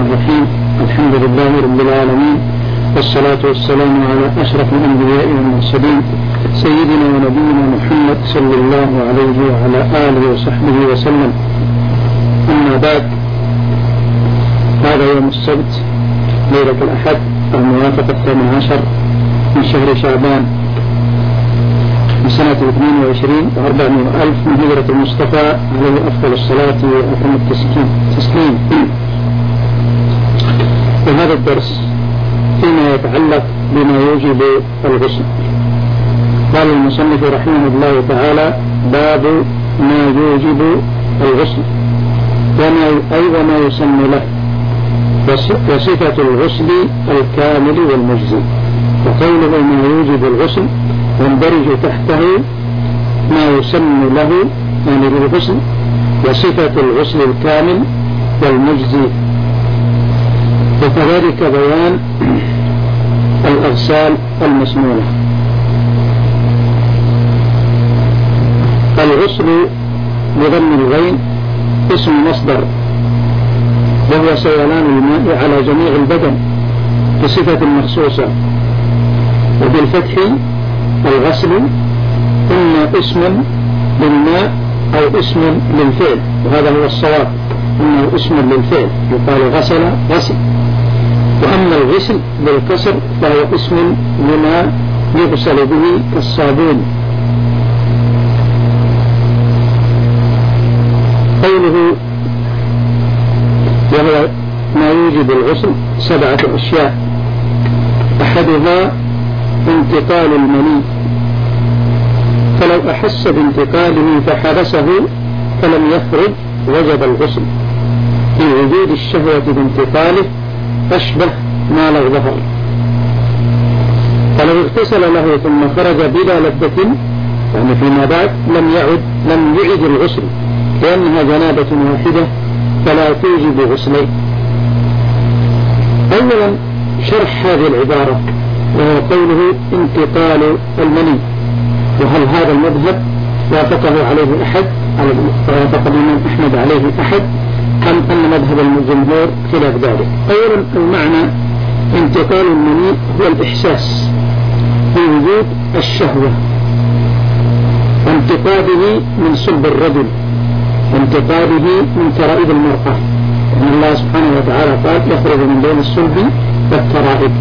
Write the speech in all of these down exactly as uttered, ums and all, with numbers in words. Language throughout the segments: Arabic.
الرحيم. الحمد لله رب العالمين، والصلاة والسلام على أشرف الأنبياء والمرسلين سيدنا ونبينا محمد صلى الله عليه وعلى آله وصحبه وسلم. أما بعد، هذا يوم السبت ليلة الأحد الموافق الثامن عشر من شهر شعبان من سنة اثنين وعشرين وأربعمائة ألف من هجرة المصطفى عليه أفضل الصلاة وأتم التسليم. وهذا الدرس فيما يتعلق بما يوجب الغسل. قال المصنف رحمه الله تعالى: باب ما يوجب الغسل وما أي وما يسن له، وصفة الغسل الكامل والمجزي. وقوله ما يوجب الغسل يندرج تحته ما يسن له يعني للغسل، وصفة الغسل الكامل والمجزي، وكذلك بيان الأغسال المسنونة. الغسل بضم الغين اسم مصدر، وهو سيلان الماء على جميع البدن بصفة مخصوصة، وبالفتح الغسل إما اسم للماء أو اسم للفعل، وهذا هو الصواب، إنه اسم للفعل يقال غسل غسل. وأما الغسل بالكسر فهو اسم لما يغسل به كالصابون. قوله وهو ما يوجب الغسل سبعة أشياء: أحدها انتقال المني، فلو أحس بانتقاله فحبسه فلم يخرج وجب الغسل في وجود الشهوة بانتقاله، أشبه ما لو ظهر. فلو اغتسل له ثم خرج بلا لذة يعني فيما بعد لم يعد لم يعد الغسل، لأنها جنابة واحدة فلا توجب غسلين. أولا شرح هذه العبارة، وهو قوله انتقال المني. وهل هذا المذهب وافقه عليه أحد وافق الإمام أحمد عليه أحد، أم أن مذهب الجمهور خلاف ذلك؟ أولا المعنى انتقال المني هو الإحساس بوجود الشهوة، وانتقاله من صلب الرجل، وانتقاله من ترائب المرأة، يعني الله سبحانه وتعالى قال يخرج من بين الصلب والترائب.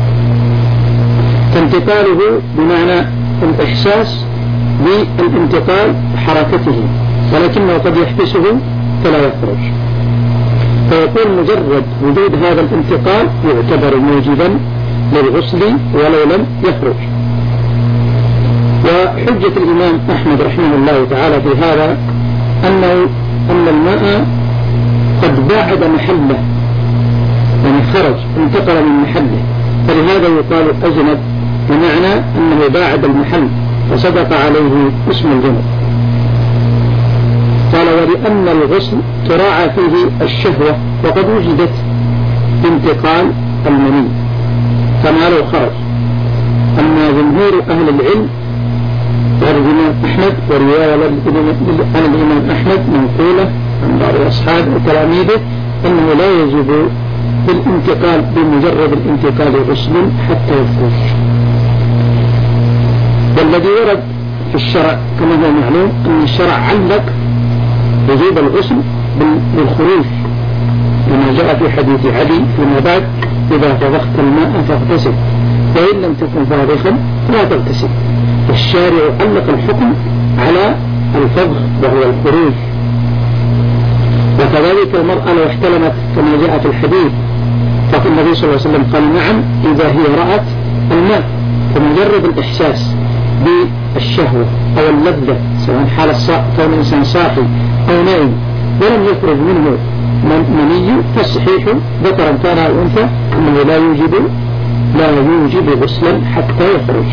فانتقاله بمعنى الإحساس بالانتقال حركته، ولكنه قد يحبسه فلا يخرج، فيكون مجرد وجود هذا الانتقال يعتبر موجبا للغسل ولو لم يخرج. وحجة الإمام أحمد رحمه الله تعالى في هذا أنه أن الماء قد باعد محله، يعني خرج انتقل من محله، فلهذا يقال أجنب، بمعنى أنه باعد المحل فصدق عليه اسم الجنب. قال: ولأن الغسل تراعى فيه الشهوة وقد وجدت بانتقال المني كما لو خرج. أما جمهور أهل العلم قال الإمام أحمد، ورواية عن الإمام أحمد منقولة عن بعض أصحاب وتلاميذه أنه لا يجب بالانتقال بمجرد الانتقال غسل حتى يخرج. والذي ورد في الشرع كما هو معلوم أن الشرع علق وجوب الغسل بالخروج، كما جاء في حديث علي فيما بعد: إذا طبخت الماء فاغتسل، وإن لم تكن طابخا لا تغتسل. الشارع علق الحكم على الفضخ وهو الخروج. وكذلك المرأة لو احتلمت كما جاء في الحديث، فالنبي صلى الله عليه وسلم قال: نعم إذا هي رأت الماء. فمجرد الإحساس بالشهوة أو اللذة، سواء حال كون الإنسان صاحي أو نائم ولم يخرج منه مني، فالصحيح ذكرا كان أو أنثى أنه لا يوجب لا يوجب غسلا حتى يخرج.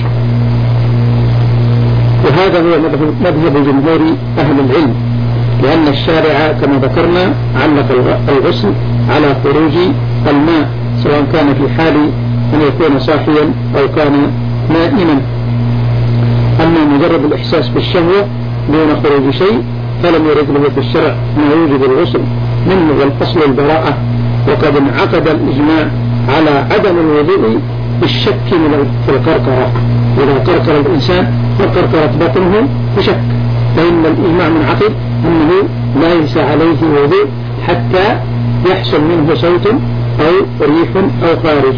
وهذا هو مذهب جمهور أهل العلم، لأن الشارع كما ذكرنا علق الغسل على خروج الماء، سواء كان في حال أن يكون صاحيا أو كان نائما. أما مجرد الإحساس بالشهوة دون خروج شيء فلم يرد له في الشرع ما يوجب الغسل منه، والأصل البراءة وقد انعقد الإجماع على عدم الوضوء بالشك من في القرقرة. إذا قرقر الإنسان وقرقرت بطنه بشك، فإن الإجماع منعقد أنه ليس عليه وضوء حتى يحصل منه صوت أو ريح أو خارج.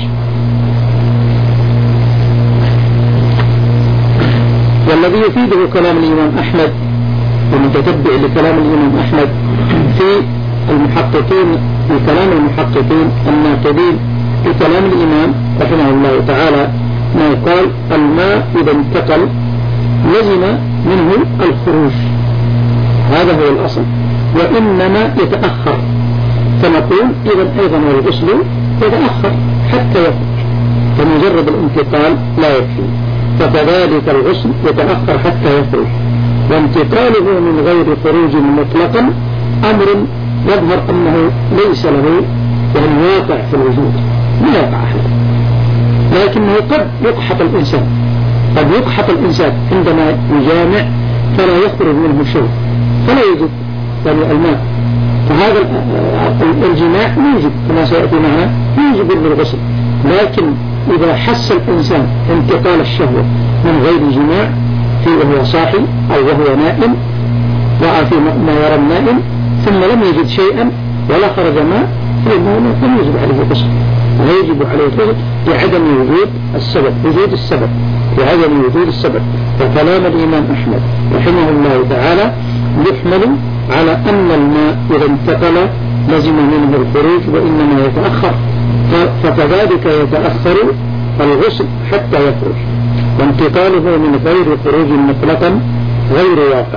والذي يفيده كلام الإمام أحمد ومتتبع لكلام الإمام أحمد في المحققين في كلام المحققين الناقدين في كلام الإمام رحمه الله تعالى ما يقال الماء إذا انتقل لزم منه الخروج، هذا هو الأصل، وإنما يتأخر، فنقول إذا أيضا الغسل يتأخر حتى يخرج، فمجرد الانتقال لا يكفي، فكذلك الغسل يتأخر حتى يخرج، وانتقاله من غير خروج مطلقا أمر يظهر أنه ليس له يعني واقع في الوجود، لا يقع أحد، لكنه قد يقحط الإنسان قد يقحط الإنسان عندما يجامع فلا يخرج منه شيء فلا يجب يعني الماء، فهذا الجماع يوجب كما سيأتي معنا يوجب للغسل، لكن إذا حس الإنسان انتقال الشهوة من غير جماع في وهو صاحي أو وهو نائم رأى في ما يرى النائم ثم لم يجد شيئا ولا خرج ماء فإنه لم يجب عليه الغسل، ويجب عليه الغسل لعدم وجود السبب وجود السبب لعدم وجود السبب. فكلام الإمام أحمد رحمه الله تعالى يحمل على أن الماء إذا انتقل لزم منه الخروج وإنما يتأخر، فكذلك يتأخر الغسل حتى يخرج، وانتقاله من غير خروج مطلقا غير واقع.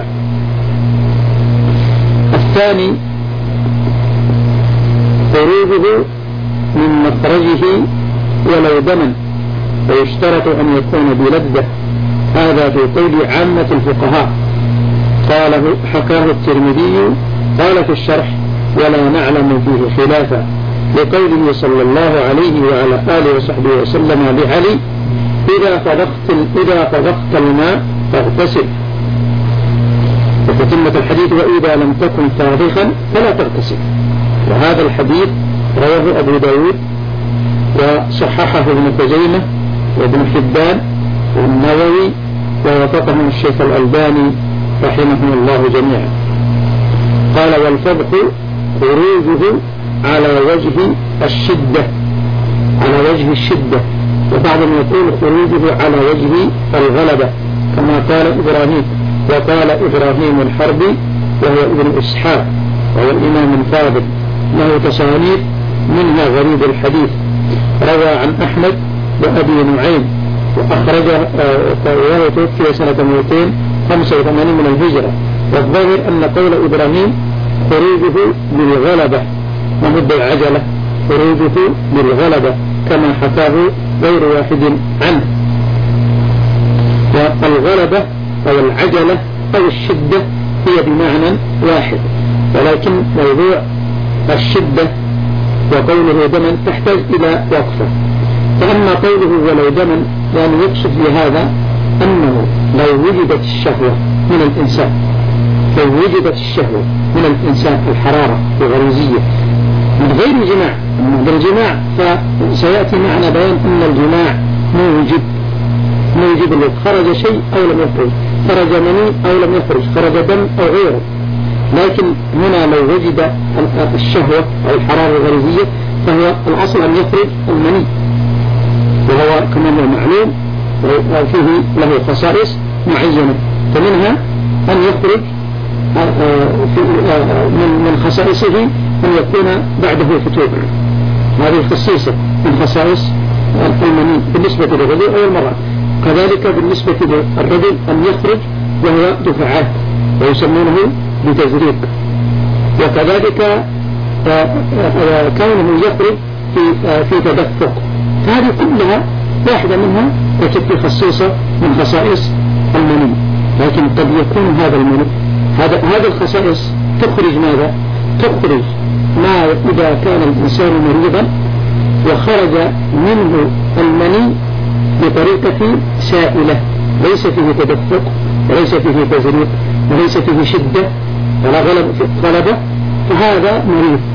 الثاني خروجه من مخرجه ولو دما، ويشترط أن يكون بلذة، هذا في قول عامة الفقهاء، قاله حكاه الترمذي قال في الشرح ولا نعلم فيه خلافا، لقوله صلى الله عليه وعلى آله وصحبه وسلم لعلي إذا فضخت إذا فضخت الماء فاغتسل، وفي تتمة الحديث وإذا لم تكن فاضخا فلا تغتسل. وهذا الحديث رواه أبو داود وصححه ابن خزيمة وابن حبان والنووي ووافقه الشيخ الألباني رحمه الله جميعا. قال والفضح خروجه على وجه الشدة على وجه الشدة وبعضهم يقول خروجه على وجه الغلبة كما قال إبراهيم، وقال إبراهيم الحربي وهو ابن إسحاق وهو الإمام الفاضل له تصانيف منها غريب الحديث، روى عن أحمد وأبي نعيم وأخرجه وهو توفي سنة مئتين وخمسة وثمانين من الهجرة. والظاهر أن قول إبراهيم خروجه بالغلبة ومد العجلة خروجه بالغلبة كما حكاه غير واحد عنه. والغلبة أو العجلة أو الشدة هي بمعنى واحد، ولكن موضوع الشدة وقوله دما تحتاج إلى وقفة. فأما قوله ولو دما يعني يقصد بهذا أنه لو وجدت الشهوة من الإنسان لو وجدت الشهوة من الإنسان الحرارة الغريزية من غير جماع، بالجماع فسيأتي معنا بيان أن الجماع موجب موجب له، خرج شيء أو لم يخرج، خرج مني أو لم يخرج، خرج دم أو غيره، لكن هنا لو وجد الشهوة أو الحرارة الغريزية فهو الأصل أن يخرج المني، وهو كما هو معلوم وفيه له خصائص معينة، فمنها أن يخرج من خصائصه أن يكون بعده فتور، هذه خصيصة من خصائص المني بالنسبة للرجل أو المرأة. كذلك بالنسبة للرجل أن يخرج وهو دفعات ويسمونه بتزريق، وكذلك كونه يخرج في في تدفق، فهذه كلها واحدة منها تكفي خصيصة من خصائص المني. لكن قد يكون هذا المني هذا هذه الخصائص تخرج ماذا؟ تخرج ما إذا كان الإنسان مريضا وخرج منه المني بطريقة سائلة ليس فيه تدفق وليس فيه تزريق وليس فيه شدة ولا غلبة، فهذا مريض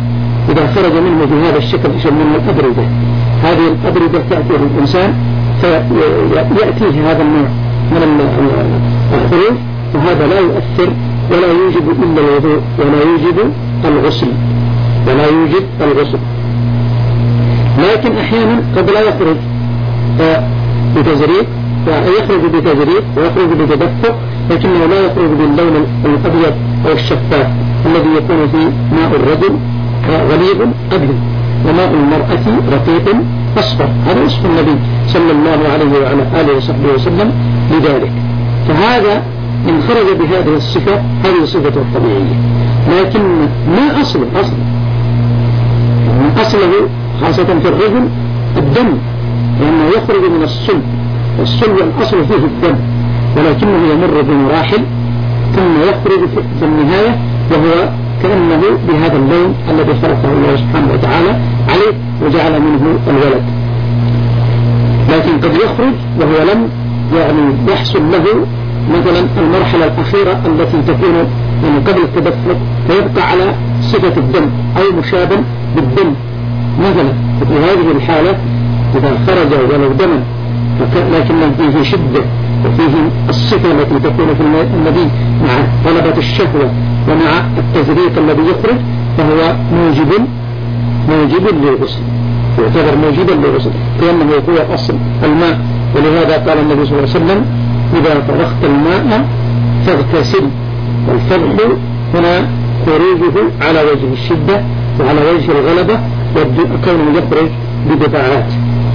إذا خرج منه بهذا الشكل يسمونه الأبردة. هذه الأبردة تأتي للإنسان فيأتيه هذا النوع من الخروج، فهذا لا يؤثر ولا يوجب إلا الوضوء ولا يوجب الغسل ولا يوجب الغسل. لكن أحيانا قد لا يخرج بتزريق، يخرج بتزريق ويخرج بتدفق، لكنه لا يخرج باللون الأبيض أو الشفاف الذي يكون في ماء الرجل غليظ أبيض وماء المرأة رقيق أصفر. هذا وصف النبي صلى الله عليه وعلى آله وصحبه وسلم لذلك. فهذا إن خرج بهذه الصفة هذه صفة الطبيعية، لكن ما أصله أصله يعني أصله خاصة في الرجل الدم، لأنه يخرج من الصلب، والصلب الأصل فيه الدم، ولكنه يمر بمراحل ثم يخرج في النهاية وهو كأنه بهذا اللون الذي خلقه الله سبحانه وتعالى عليه وجعل منه الولد. لكن قد يخرج وهو لم يعني يحصل له مثلا المرحلة الأخيرة التي تكون يعني قبل التدفق، فيبقى على صفة الدم أو مشابه بالدم مثلا. في هذه الحالة إذا خرج ولو دما لكن فيه شدة وفيه الصفة التي تكون في النبي مع طلبة الشهوة ومع التزريق الذي يخرج، فهو موجب موجب للغسل، يعتبر موجبا للغسل لأنه هو أصل الماء. ولهذا قال النبي صلى الله عليه وسلم إذا طرقت الماء فاغتسل. والفضح هنا خروجه على وجه الشدة وعلى وجه الغلبة وكونه يخرج بدفعات.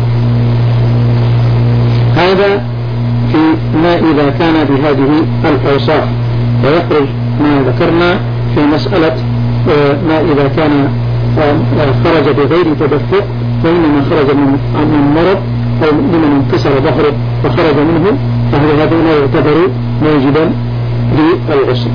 هذا في ما إذا كان بهذه الأوصاف. ويخرج ما ذكرنا في مسألة ما إذا كان خرج بغير تدفق، وإنما خرج من مرض أو لمن انكسر ظهره فخرج منه، فهو هذا يعتبر موجبا للغسل.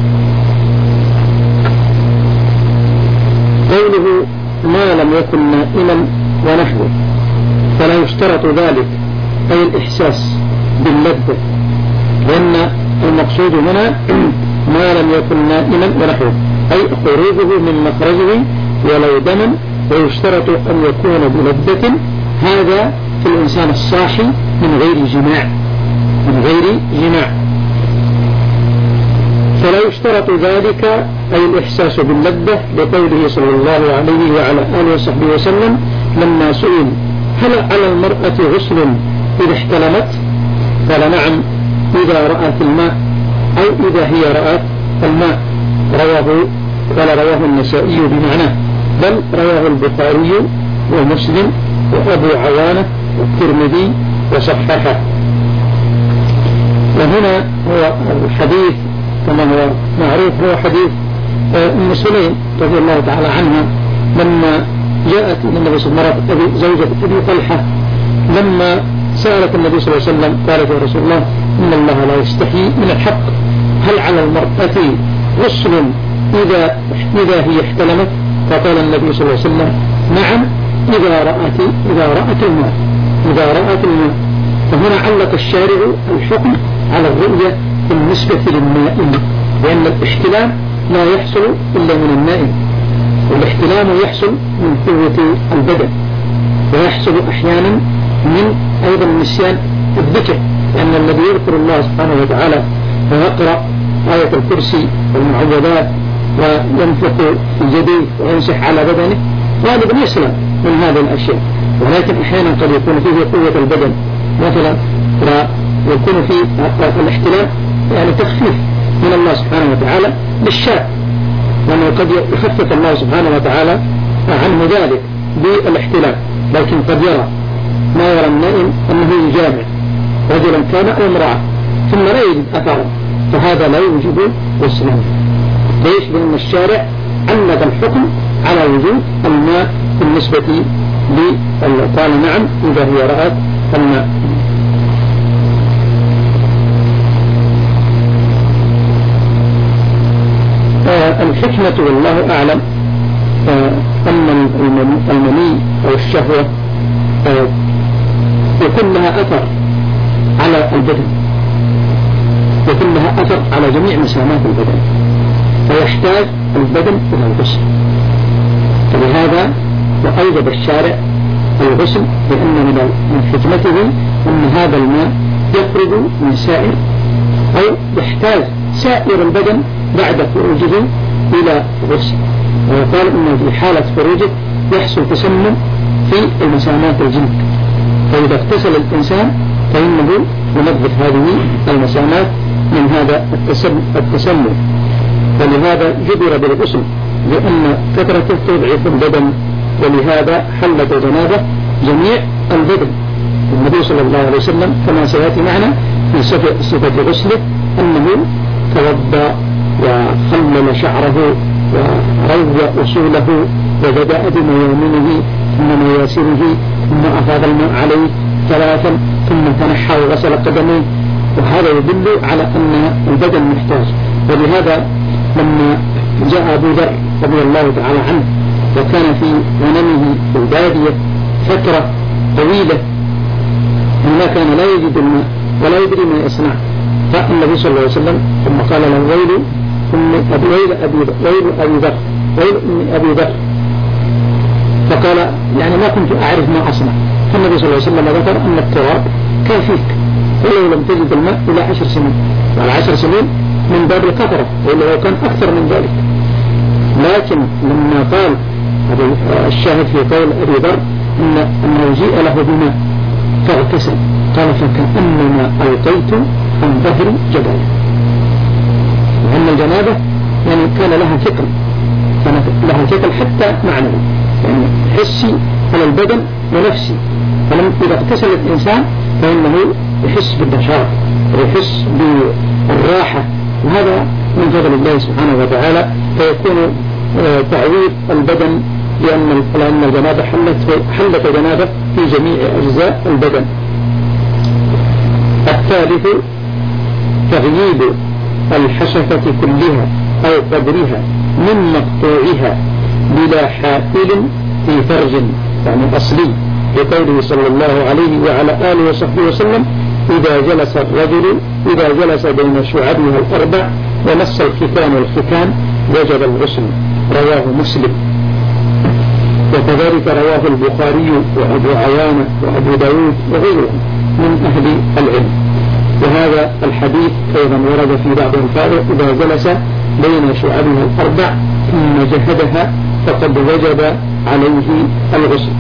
قوله ما لم يكن نائما ونحوه، فلا يشترط ذلك أي الإحساس باللذة، لأن المقصود هنا ما لم يكن نائما ونحوه أي خروجه من مخرجه ولو دما، ويشترط أن يكون بلذة. هذا في الإنسان الصاحي من غير جماع من غير جماع فلا يشترط ذلك أي الإحساس باللذة، لقوله صلى الله عليه وعلى آله وصحبه وسلم لما سئل هل على المرأة غسل إذا احتلمت؟ قال نعم إذا رأت الماء أو إذا هي رأت الماء. رواه قال رواه النسائي بمعناه، بل رواه البخاري ومسلم وأبو عوانة والترمذي وصححه. وهنا هو الحديث كما هو معروف هو حديث أم سليم رضي الله تعالى عنها لما جاءت إلى النبي صلى الله عليه وسلم زوجة أبي طلحة لما سألت النبي صلى الله عليه وسلم قالت يا رسول الله إن الله لا يستحي من الحق، هل على المرأة غسل إذا إذا هي احتلمت؟ فقال النبي صلى الله عليه وسلم نعم إذا رأت إذا رأت الماء إذا رأت الماء. فهنا علق الشارع الحكم على الرؤية بالنسبة للنائم، لأن الاحتلام لا يحصل إلا من النائم، والاحتلام يحصل من قوة البدن، ويحصل أحيانا من أيضا نسيان الذكر، لأن الذي يذكر الله سبحانه وتعالى ويقرأ آية الكرسي والمعوذات وينفق في يديه ويمسح على بدنه غالبا يسلم من هذه الأشياء، ولكن أحيانا قد يكون فيه قوة البدن مثلا، ويكون فيه الاحتلام يعني تخفيف من الله سبحانه وتعالى للشاب، لأنه قد يخفف الله سبحانه وتعالى عنه ذلك بالاحتلام. لكن قد يرى ما يرى النائم أنه يجامع رجلا كان أو امرأة ثم لا يجد أثره، فهذا لا يوجب غسلا. ليش؟ لأن الشارع علق الحكم على وجود الماء بالنسبة لي، قال نعم إذا هي رأت الماء. آه الحكمة والله أعلم آه أن المني أو الشهوة آه يكون لها أثر على البدن، يكون لها أثر على جميع مسامات البدن، فيحتاج البدن إلى الغسل. فأوجب الشارع الغسل، لأن من حكمته أن هذا الماء يخرج من سائر أو يحتاج سائر البدن بعد خروجه إلى غسل. ويقال أنه في حالة خروجه يحصل تسمم في المسامات الجلد، فإذا اغتسل الإنسان فإنه ينظف هذه المسامات من هذا التسمم. فلهذا جبر بالغسل، لأن كثرته تضعف البدن، ولهذا حلت جنابه جميع البدن. النبي صلى الله عليه وسلم كما سيأتي معنا في صفة غسله أنه توضأ وخلل شعره وروى أصوله وبدأ بميامنه ثم مياسره ثم أفاض الماء عليه ثلاثا ثم تنحى وغسل قدميه، وهذا يدل على أن البدن محتاج. ولهذا لما جاء أبو ذر رضي الله تعالى عنه وكان في غنمه في البادية فترة طويلة وما كان لا يجد الماء ولا يدري ما يصنع، فالنبي صلى الله عليه وسلم ثم قال له ويل أبي ويل أبي ويل أبي ذر ويل أبي ذر، فقال يعني ما كنت أعرف ما أصنع. فالنبي صلى الله عليه وسلم ذكر أن التراب كافيك ولو لم تجد الماء إلى عشر سنين، وعلى عشر سنين من باب الكثرة، وإلا لو كان أكثر من ذلك. لكن لما قال الشاهد في قول أبي ذر إن أنه جيء له بماء فاغتسل، قال فكأنما ألقيت عن ظهر جبل، وأن الجنابة يعني كان لها ثقل، كانت لها ثقل حتى معنوي، يعني حسي على البدن ونفسي. فلما إذا اغتسل الإنسان فإنه يحس بالنشاط ويحس بالراحة، وهذا من فضل الله سبحانه وتعالى، فيكون تعويض البدن لأن لأن الجنابة حلت حلت جنابة في جميع أجزاء البدن. الثالث تغييب الحشفة كلها أو قدرها من مقطوعها بلا حائل في فرج، يعني أصلي، لقوله صلى الله عليه وعلى آله وصحبه وسلم إذا جلس الرجل إذا جلس بين شعبها الأربع ومس الختان والختان وجب الغسل، رواه مسلم. وكذلك رواه البخاري وأبو عوانة وأبو داود وغيرهم من أهل العلم. وهذا الحديث أيضا ورد في بعض الفاظه إذا جلس بين شعبها الأربع ثم جهدها فقد وجب عليه الغسل.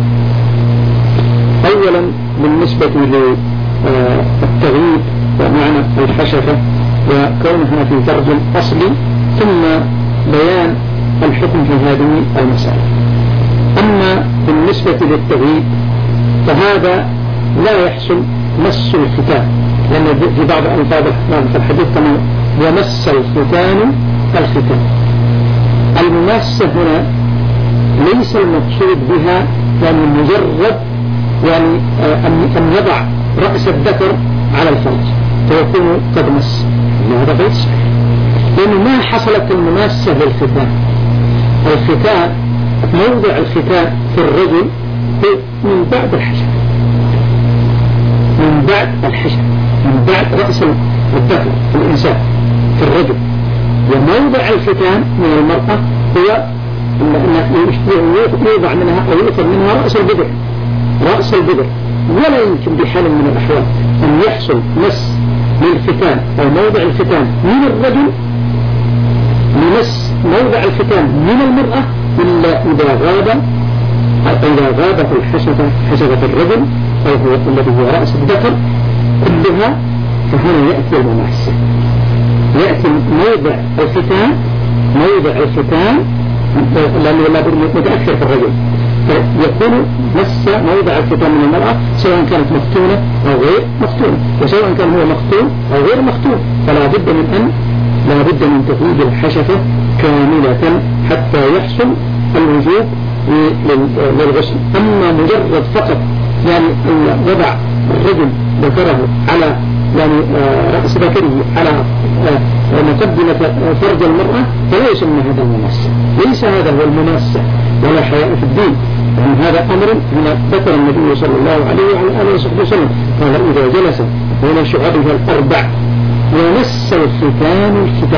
أولا بالنسبة للتغييب ومعنى الحشفة وكونها في فرج أصلي، ثم بيان الحكم في هذه المسألة. أما بالنسبة للتغييب فهذا لا يحصل مس الختان، لأن في بعض ألفاظ الحديث كما ومس الختان الختان. المماسة هنا ليس المقصود بها يعني مجرد يعني أن يضع رأس الذكر على الفرج فيكون قد مس، هذا غير صحيح، لأنه ما حصلت المماسة للختان. الختان موضع الختان في الرجل من بعد الحشف، من بعد الحشف، من بعد رأس الذكر في الإنسان في الرجل. وموضع الختان من المرأة هو يوضع منها أو يؤخذ منها رأس البدر، رأس البدر. ولا يمكن بحال من الأحوال أن يحصل مس للختان أو موضع الختان من الرجل لمس موضع الختان من المرأة إلا إذا غاب إذا غابت الحشفة حشفة الرجل أو هو الذي هو رأس الذكر كلها، فهنا يأتي المماسة، يأتي موضع الختان موضع الختان لأنه لا بد متأخر في الرجل، فيكون مس موضع الختان من المرأة سواء كانت مختونة أو غير مختونة، وسواء كان هو مختون أو غير مختون، فلا بد من أن لا بد من تغييب الحشفة كاملة حتى يحصل الوجوب للغسل. أما مجرد فقط يعني وضع الرجل ذكره على يعني رأس ذكره على مقدمة فرج المرأة فلا يسمى هذا المماسة، ليس هذا هو المماسة ولا حياء في الدين، يعني هذا أمر هنا ذكر النبي صلى الله عليه وعلى آله وصحبه وسلم قال إذا جلس بين شعبها الأربع ومس الختان الختان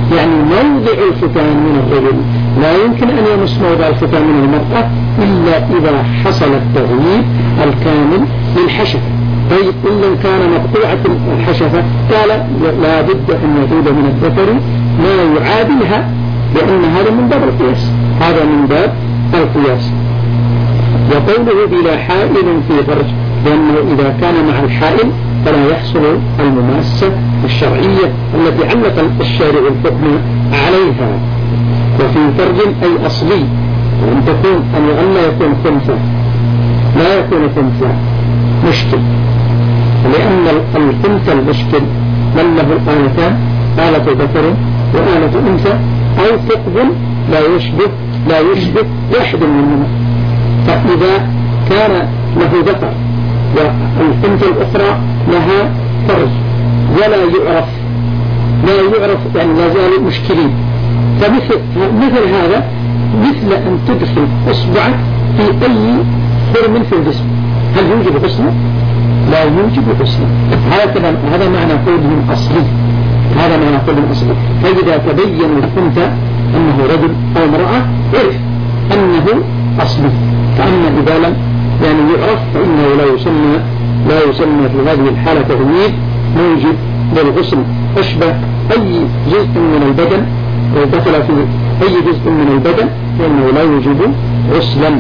يعني موضع الختان من الرجل لا يمكن أن يمس موضع الختان من المرأة إلا إذا حصل التغيير الكامل للحشفة. طيب إن كان مقطوعة الحشفة قال لا بد أن يزول من الذكر ما يعادلها، لأن هذا من باب القياس، هذا من باب القياس. وقوله بلا حائل في فرج، لأنه إذا كان مع الحائل فلا يحصل المماسة الشرعية التي علق الشارع الحكم عليها. وفي فرج أي أصلي، وأن تكون أن لا يكون خنثى، لا يكون خنثى مشكل، لأن الخنثى المشكل من له آلتان، آلة ذكر وآلة أنثى، أو ثقب لا يشبه لا يشبه واحد منهما. فإذا كان له ذكر والخنثى الأخرى لها فرج ولا يعرف لا يعرف يعني لا زالوا مشكلين، فمثل مثل هذا مثل أن تدخل أصبعك في أي خرم في الجسم، هل يوجب غسلا؟ لا يوجب غسلا. هذا هذا معنى قولهم أصلي، هذا معنى قولهم أصلي. فإذا تبين الخنثى أنه رجل أو امرأة عرف أنه أصلي. فأما إذا لم يعني يعرف فإنه لا يسمى لا يسمى في هذه الحالة تغيير موجب للغسل. أشبه أي جزء من البدن، لو دخل في أي جزء من البدن فإنه لا يوجب غسلا.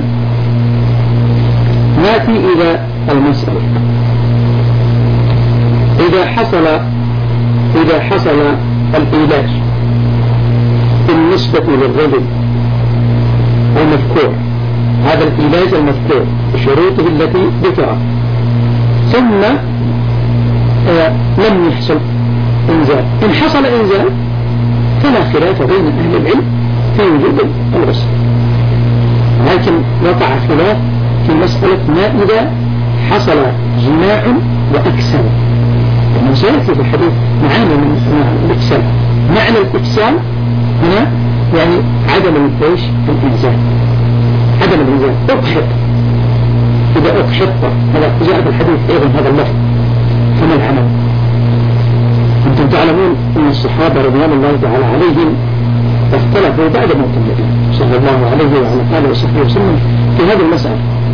نأتي إلى المسألة. إذا حصل إذا حصل العلاج بالنسبة للرجل المذكور، هذا العلاج المذكور بشروطه التي ذكرت، ثم آه لم يحصل إنزال، إن حصل إنزال فلا خلاف بين أهل العلم في وجوب الغسل، لكن وقع خلاف في مسألة ما إذا حصل جماع وأكسل. ومن سيأتي في الحديث معاني من الإكسال. معنى الإكسال هنا يعني عدم الإيش الإنزال، عدم الإنزال. أكحط، إذا أكحط، هذا جاء في الحديث أيضا هذا اللفظ. فما العمل؟ أنتم تعلمون أن الصحابة رضوان الله تعالى عليهم اختلفوا بعد موت النبي صلى الله عليه وعلى آله وصحبه وسلم في هذه المسألة.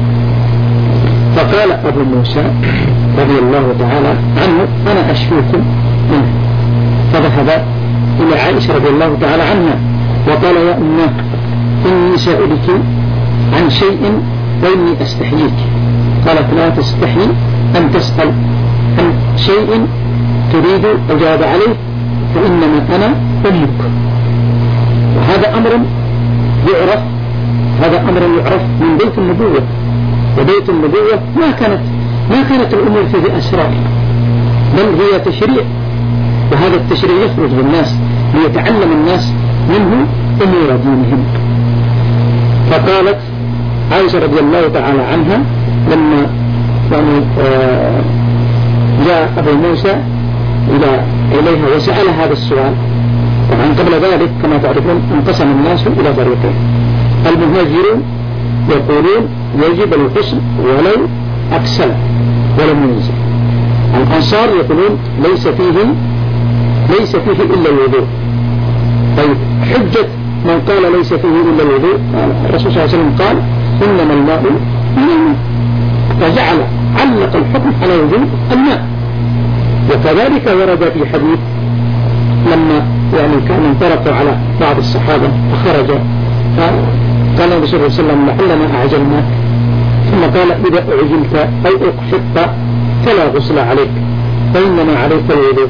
فقال أبو موسى رضي الله تعالى عنه أنا أشفيكم منه، فذهب إلى عائشة رضي الله تعالى عنها وقال يا أمه إني سائلك عن شيء وإني أستحييك. قالت لا تستحي أن تسأل عن شيء تريد أجاب عليه فإنما أنا أمك. وهذا أمر يعرف هذا أمر يعرف من بيت النبوة، وبيت النبوة ما كانت ما كانت الأمور فيه أسرار، بل هي تشريع، وهذا التشريع يخرج للناس ليتعلم الناس منه أمور دينهم. فقالت عائشة رضي الله تعالى عنها لما يعني آه جاء أبو موسى إلى إليها وسأل هذا السؤال. طبعا قبل ذلك كما تعرفون انقسم الناس إلى فريقين، المهاجرون يقولون يجب الغسل ولو أكسل ولم ينزل، الأنصار يقولون ليس فيه ليس فيه إلا الوضوء. طيب حجة من قال ليس فيه إلا الوضوء؟ الرسول صلى الله عليه وسلم قال إنما الماء من الماء، فجعل علق الحكم على وجود الماء. وكذلك ورد في حديث لما يعني كان انطلقوا على بعض الصحابة فخرج فقال النبي صلى الله عليه وسلم لعلنا أعجلناك، ثم قال إذا أعجلت أو أقحطت فلا غسل عليك فإنما عليك الوضوء.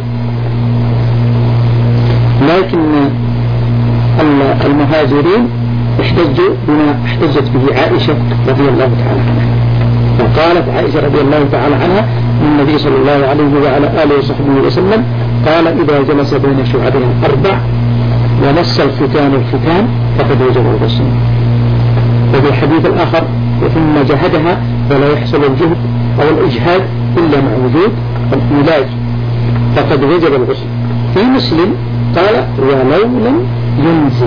لكن المهاجرين احتجوا بما احتجت به عائشة رضي الله تعالى عنها. وقالت عائشة رضي الله تعالى عنها النبي صلى الله عليه وعلى آله وصحبه وسلم قال إذا جلس بين شعبها الأربع ومس الختان الختان فقد وجب الغسل. وفي الحديث الآخر ثم جهدها ولا يحصل الجهد أو الإجهاد إلا مع وجود العلاج فقد وجب الغسل. في مسلم قال ولو لم ينزل،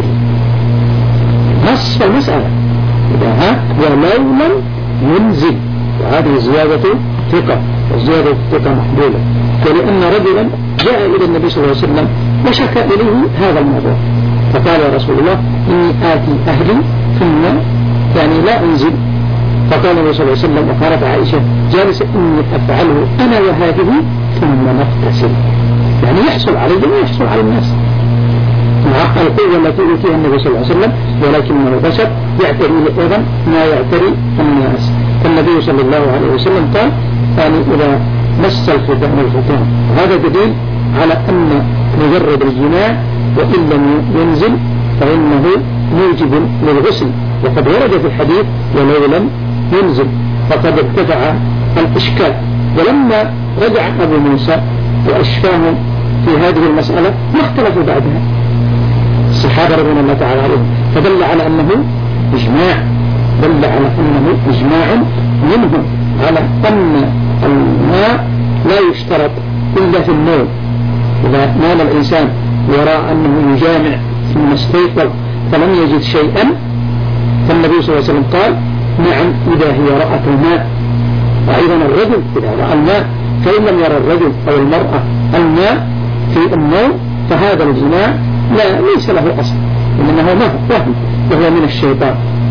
نص المسألة إذا ها ولو لم ينزل، وهذه زيادة ثقة، وزيادة الثقة محدودة. ولأن رجلا جاء إلى النبي صلى الله عليه وسلم وشكى إليه هذا الموضوع، فقال يا رسول الله إني آتي أهلي ثم يعني لا أنزل. فقال النبي صلى الله عليه وسلم وقالت عائشة جالسة إني أفعله أنا وهذه ثم نغتسل، يعني يحصل عليه ويحصل على الناس مع القوة التي أوتيها النبي صلى الله عليه وسلم، ولكنه بشر يعتري أيضا ما يعتري الناس. فالنبي صلى الله عليه وسلم قال يعني إذا مس الختان الختان، وهذا دليل على أن مجرد الجماع وإن لم ينزل فإنه موجب للغسل، وقد ورد في الحديث ولو لم ينزل، فقد ارتفع الإشكال. ولما رجع أبو موسى وأشفاهم في هذه المسألة ما اختلفوا بعدها الصحابة رضي الله تعالى عليهم، فدل على أنه إجماع، دل على أنه إجماع منهم على أن الماء لا يشترط إلا في النوم. إذا نام الإنسان يرى أنه يجامع ثم استيقظ فلم يجد شيئا، فالنبي صلى الله عليه وسلم قال نعم إذا هي رأت الماء. وأيضا الرجل إذا رأى الماء، فإن لم يرى الرجل أو المرأة الماء في النوم فهذا الجماع لا ليس له أصل، إنما هو وهم وهو من الشيطان.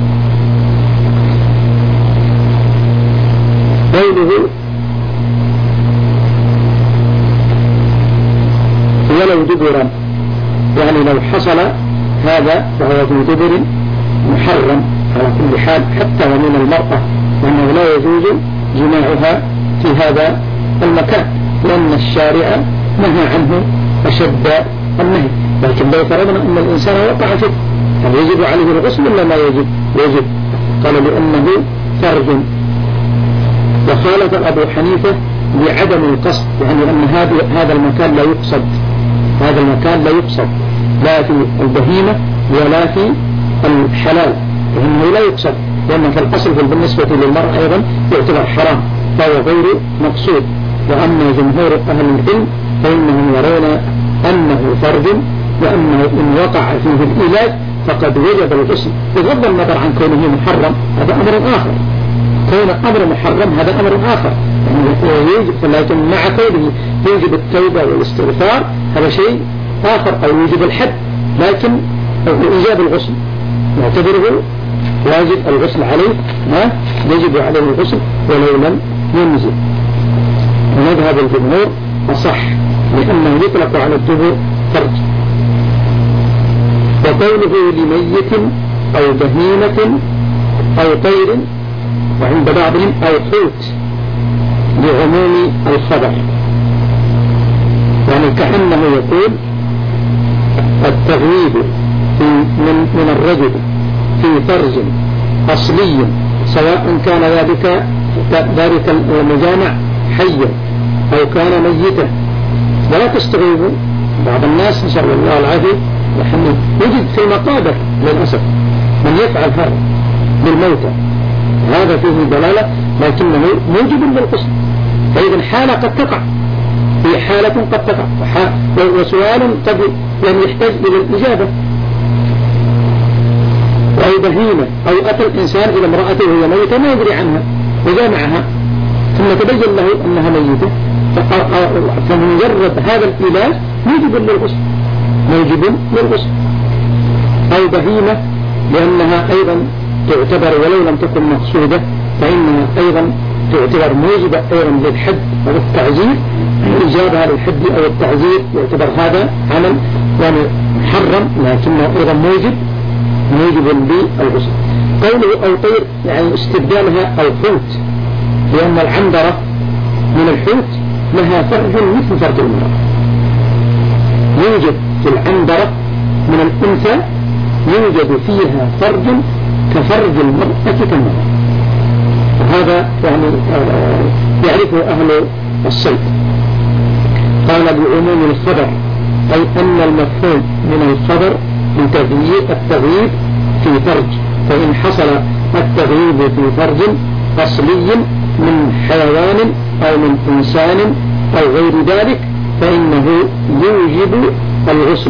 قوله ولو دبرا، يعني لو حصل هذا فهو في دبر محرم على كل حال حتى ومن المرأة، وأنه لا يجوز جماعها في هذا المكان، لأن الشارع نهى عنه أشد النهي. لكن لو فرضنا أن الإنسان وقع فيه هل يجب عليه الغسل ولا ما يجب؟ يجب. قال لأنه فرج. وخالف أبو حنيفة بعدم القصد، يعني أن هذا المكان لا يقصد، هذا المكان لا يقصد لا في البهيمة ولا في الحلال، فإنه لا يقصد، لأن في الأصل بالنسبة للمرأة أيضا يعتبر حرام فهو غير مقصود. وأما جمهور أهل العلم فإنهم يرون أنه فرج، وأنه إن وقع فيه الإيلاج فقد وجب الغسل، بغض النظر عن كونه محرم هذا أمر آخر، كون أمر محرم هذا أمر آخر، لكن مع كونه يوجب التوبة والاستغفار هذا شيء آخر، أو يوجب الحد، لكن إيجاب الغسل نعتبره واجب الغسل عليه، ما يجب عليه الغسل ولو لم ينزل. ومذهب الجمهور أصح لأنه يطلق على الدبر فرج. وقوله لميت أو بهيمة أو طير، وعند بعضهم أو حوت لعموم الخبر، يعني كأنه يقول التغييب من, من الرجل في فرج أصلي سواء كان ذلك ذلك المجامع حيا أو كان ميتا. ولا تستغيبوا، بعض الناس نسأل الله العافية يحمل يجد في المقابر للأسف من يفعل هذا بالموتى، هذا فيه دلالة لكنه موجب للقسم. فإذا حالة قد تقع، في حالة قد تقع، وسؤال قد يعني يحتاج إلى الإجابة. أو بهيمة، أو أتى الإنسان إلى امرأته وهي ميتة ما يدري عنها وجامعها ثم تبين له أنها ميتة، فمجرد هذا الإله موجب للغسل، موجب للغسل. أو بهيمة لأنها أيضا تعتبر ولو لم تكن مقصودة فإنها أيضا تعتبر موجبة أيضا للحد أو التعزير، إجابها للحد أو التعزير يعتبر هذا عمل يعني محرم لكنه أيضا موجب موجب للغسل. قوله أو طير يعني استبدالها أو حوت، لأن العنبرة من الحوت لها فرج مثل فرج المرأة، يوجد في العنبرة من الأنثى يوجد فيها فرج كفرج المرأة كالمرأة، وهذا يعني يعرفه أهل الصيد. قال بعموم الخبر، أي أن المفهوم من الخبر من تغيير التغيير في فرج، فإن حصل التغيير في فرج أصلي من حيوان أو من إنسان أو غير ذلك فإنه يوجب الغسل،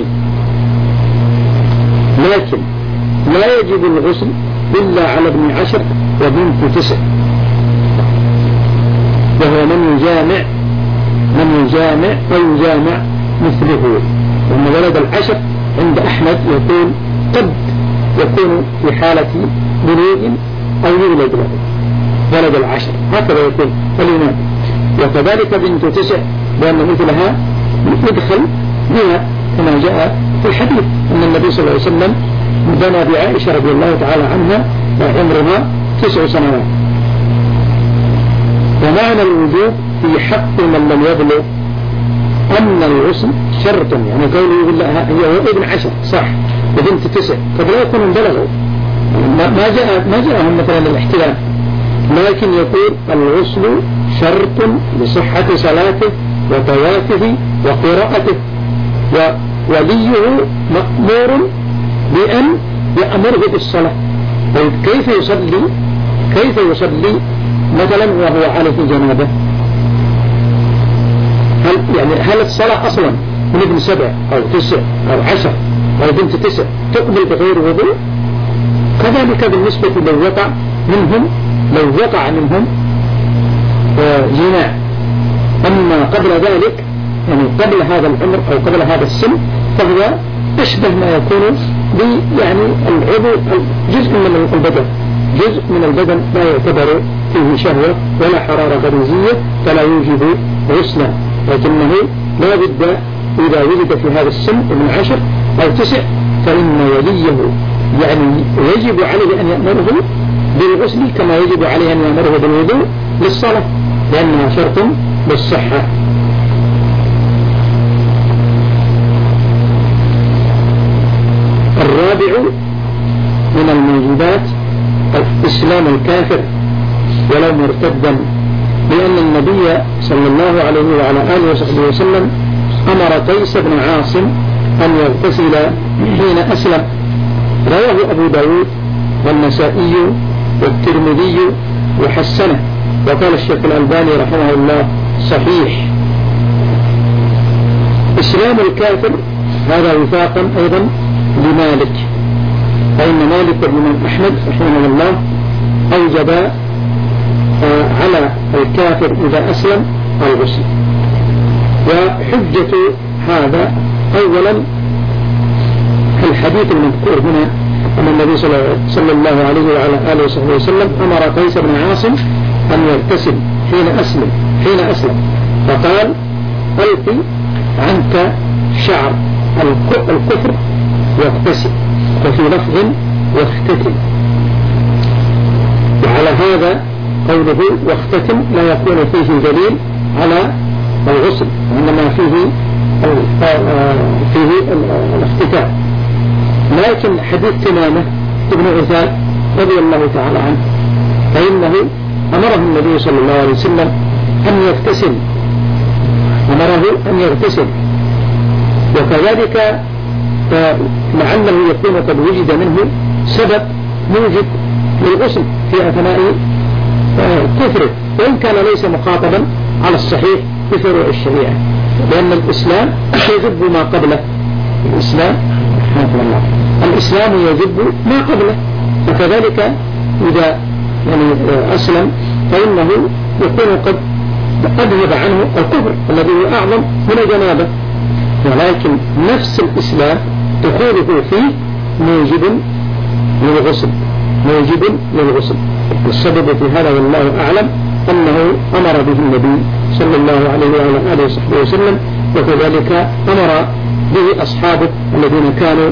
لكن لا يجب الغسل إلا على ابن عشر وبنت تسع، وهو من يجامع من يجامع أو يجامع مثله. وأن ولد العشر عند أحمد يكون قد يكون في حالة بلوغ أو يولد له ولد العشر، هكذا يكون الإمام. وكذلك بنت تسع، لأن مثلها يدخل بها كما جاء في الحديث أن النبي صلى الله عليه وسلم بنى بعائشة رضي الله تعالى عنها وعمرها تسع سنوات. ومعنى الوجوب في حق من لم يبلغ أن الغسل شرط، يعني قوله يقول لها هي ابن عشر صح وبنت تسع قد لا يكون بلغوا، ما جاء ما جاءهم مثلا الاحتلال، لكن يقول الغسل شرط لصحة صلاته وطوافه وقراءته، ووليه مأمور بأن يأمره بالصلاة. طيب كيف يصلي كيف يصلي مثلا وهو عليه جنابه؟ هل يعني هل الصلاة أصلا من ابن سبع أو تسع أو عشر أو بنت تسع تقبل بغير وضوء؟ كذلك بالنسبة لو وقع منهم لو وقع منهم جماع، أما قبل ذلك يعني قبل هذا العمر أو قبل هذا السن فهو أشبه ما يكون ب يعني العضو جزء من البدن جزء من البدن لا يعتبر فيه شهوة ولا حرارة غريزية فلا يوجب غسلا، لكنه لا بد إذا وجد في هذا السن من عشر أو تسع فإن وليه يعني يجب عليه أن يأمره بالغسل كما يجب عليه أن يأمره بالوضوء للصلاة، لأنها شرط للصحة. الرابع من الموجودات إسلام الكافر ولو مرتدا، لأن النبي صلى الله عليه وعلى آله وصحبه وسلم أمر قيس بن عاصم أن يغتسل حين أسلم. رواه أبو داود والنسائي والترمذي وحسنه، وقال الشيخ الألباني رحمه الله صحيح. إسلام الكافر هذا وفاقا أيضا لمالك، فإن مالك بن أحمد رحمه الله أوجب على الكافر إذا أسلم الغسل. وحجة هذا أولا الحديث المذكور هنا أن النبي صلى الله عليه وعلى آله وصحبه وسلم أمر قيس بن عاصم أن يغتسل حين أسلم حين أسلم فقال ألقي عنك شعر الكفر واغتسل، وفي لفظ واختتم. وعلى هذا قوله واختتم لا يكون فيه دليل على الغسل، وإنما فيه فيه الاختتام. لكن حديث تمامة ابن عثال رضي الله تعالى عنه فإنه أمره النبي صلى الله عليه وسلم أن يغتسل أمره أن يغتسل وكذلك لعله يكون قد وجد منه سبب موجب للغسل في أثناء كفره، وإن كان ليس مخاطبا على الصحيح بفروع الشريعة، لأن الإسلام يجب ما قبله. الإسلام الإسلام يجب ما قبله، فكذلك إذا يعني أسلم فإنه يكون قد أذهب عنه الكفر الذي هو أعظم من الجنابة، ولكن نفس الإسلام دخوله فيه موجب للغسل موجب للغسل. والسبب في هذا والله أعلم أنه أمر به النبي صلى الله عليه وعلى آله وصحبه وسلم، وكذلك أمر به أصحابه الذين كانوا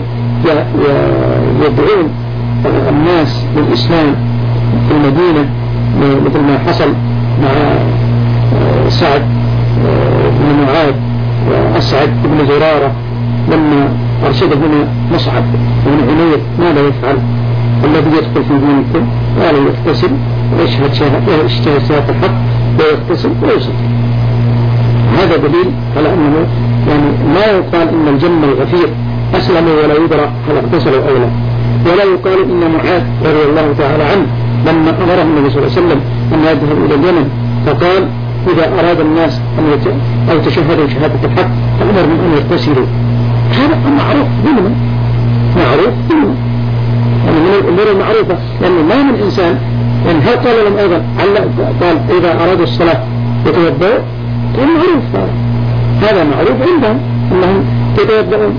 يدعون الناس للإسلام في المدينة، مثل ما حصل مع سعد بن معاذ وأسعد بن زرارة لما أرشده هنا مصعب بن عمير ماذا يفعل الذي يدخل في دينكم؟ قال يغتسل ويشهد شهادة الحق ويغتسل ويصلي. هذا دليل على أنه يعني ما يقال إن الجن الغفير أسلموا ولا يدرى هل اغتسلوا أو لا، ولا يقال إن معاذ رضي الله تعالى عنه لما أمره النبي صلى الله عليه وسلم أن يذهب إلى اليمن فقال إذا أراد الناس أن يت... أو تشهدوا شهادة الحق فأمرهم أن يغتسلوا. هذا معروف ظلما معروف ظلما يعني من الأمور المعروفة، لأنه ما من إنسان يعني هل قال لهم أيضا قال إذا أرادوا الصلاة يتوضأوا؟ قال معروف هذا هذا معروف عندهم أنهم يتوضؤون.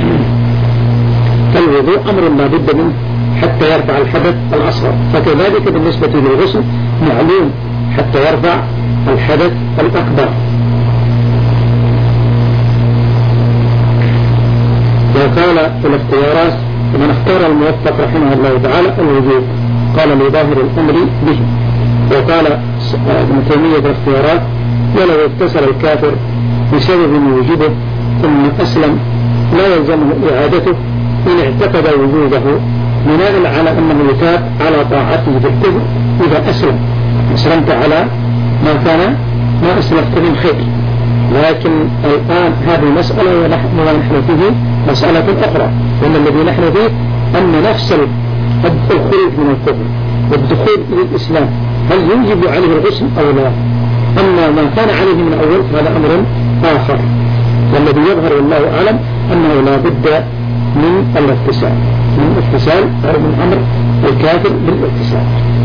فالوضوء أمر لا بد منه حتى يرفع الحدث الأصغر، فكذلك بالنسبة للغسل معلوم حتى يرفع الحدث الأكبر. وقال في الاختيارات من اختار الموفق رحمه الله تعالى الوجوب، قال لظاهر الأمر به. وقال ابن تيمية في الاختيارات ولو اغتسل الكافر بسبب وجوبه ثم أسلم لا يلزمه إعادته إن اعتقد وجوده بناء على أنه يتاب على طاعته بالكفر إذا أسلم. أسلمت على ما كان ما أسلفت من خير، لكن الآن هذه مسألة ونحن فيه مسألة أخرى، وأن الذي نحن فيه أن نفس الخروج من الكفر والدخول إلى الإسلام هل يجب عليه الغسل أو لا؟ أما ما كان عليه من أول هذا أمر آخر، والذي يظهر والله أعلم أنه لا بد من الاغتسال من الاغتسال أو من أمر الكافر بالاغتسال.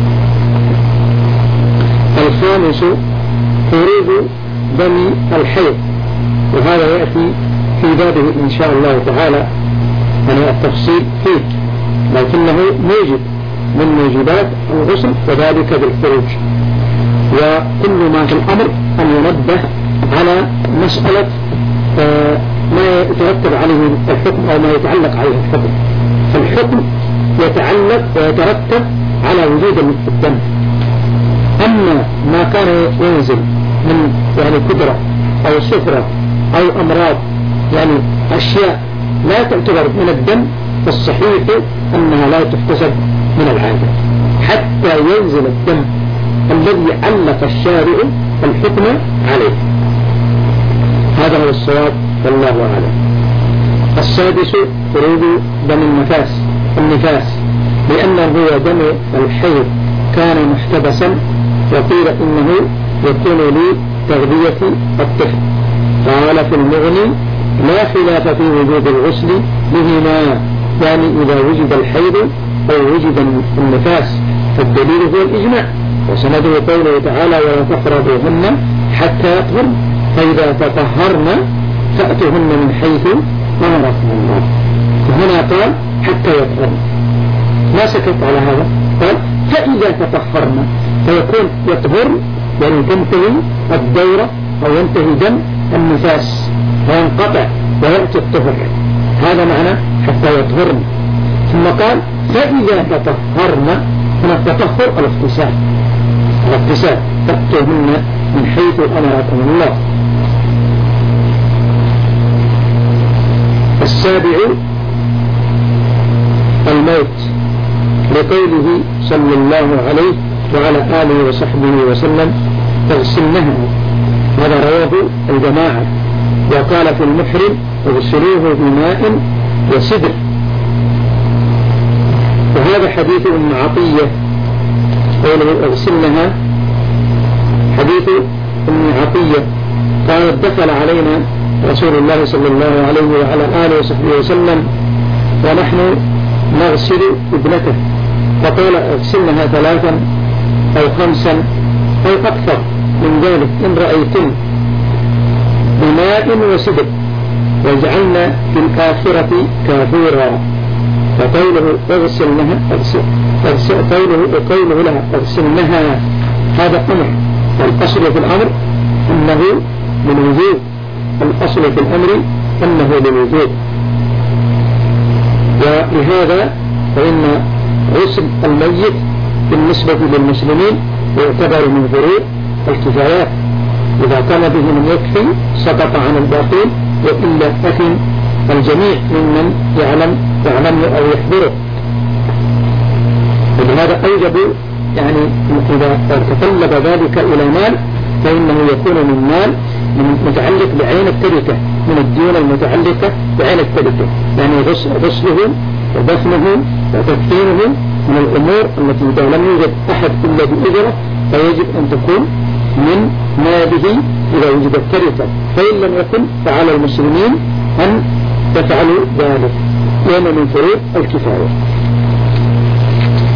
الخامس خروج دم الحيض، وهذا يأتي في بابه إن شاء الله تعالى يعني التفصيل فيه، لكنه موجب من موجبات الغسل وذلك بالخروج. وكل ما في الأمر أن ينبه على مسألة ما يترتب عليه الحكم أو ما يتعلق عليه الحكم. فالحكم يتعلق ويترتب على وجود الدم، أما ما كان ينزل من يعني قدرة أو سفرة أو أمراض يعني أشياء لا تعتبر من الدم، فالصحيح أنها لا تحتسب من العادة حتى ينزل الدم الذي علق الشارع الحكم عليه. هذا هو الصواب والله أعلم. السادس خروج دم النفاس النفاس لأنه هو دم الحيض كان محتبسا، وقيل إنه يكون لتغذية الطفل. قال في المغني لا خلاف في وجود الغسل بهما، يعني إذا وجد الحيض أو وجد النفاس، فالدليل هو الإجماع، وسنده قوله تعالى ولا تقربوهن حتى يطهرن فإذا تطهرن فأتوهن من حيث أمركم الله. فهنا قال حتى يطهرن، ما سكت على هذا، قال فإذا تطهرن، فيكون يطهر يعني تنتهي الدورة أو ينتهي دم النفاس وينقطع ويأتي الطهر، هذا معنى حتى يطهرن. ثم قال فإذا تطهرن، هنا التطهر الاغتسال الاغتسال فأتوهن من حيث أمركم الله. السابع الموت، لقوله صلى الله عليه وعلى آله وصحبه وسلم تغسلنها، هذا رواه الجماعة. وقال في المحرم اغسلوه بماء وسدر، وهذا حديث ابن عطية قوله اغسلنها، حديث ابن عطية قال دخل علينا رسول الله صلى الله عليه وعلى آله وصحبه وسلم ونحن نغسل ابنته، فقال اغسلنها ثلاثا أو خمسا أو أكثر من ذلك إن رأيتم بماء وسدر، واجعلنا في الآخرة كافورا. فقوله اغسلنها اغسل قوله قوله لها اغسلنها هذا أمر، والأصل في الأمر أنه للوجوب، الأصل في الأمر أنه للوجوب. ولهذا فإن غسل الميت بالنسبة للمسلمين يعتبر من فروض الكفايات، إذا كان به من يكفي سقط عن الباقين، وإلا أثم الجميع ممن يعلم يعلم أو يحضره. ولهذا أوجبوا يعني إذا تطلب ذلك إلى مال فإنه يكون من مال متعلق بعين التركة، من الديون المتعلقة بعين التركة، يعني غسله ودفنه وتكفينه من الأمور التي إذا لم يوجد أحد إلا بإجرة فيجب أن تكون من ماله إذا وجد التركة، فإن لم يكن فعلى المسلمين أن يفعلوا ذلك، لأنه من فروض الكفاية.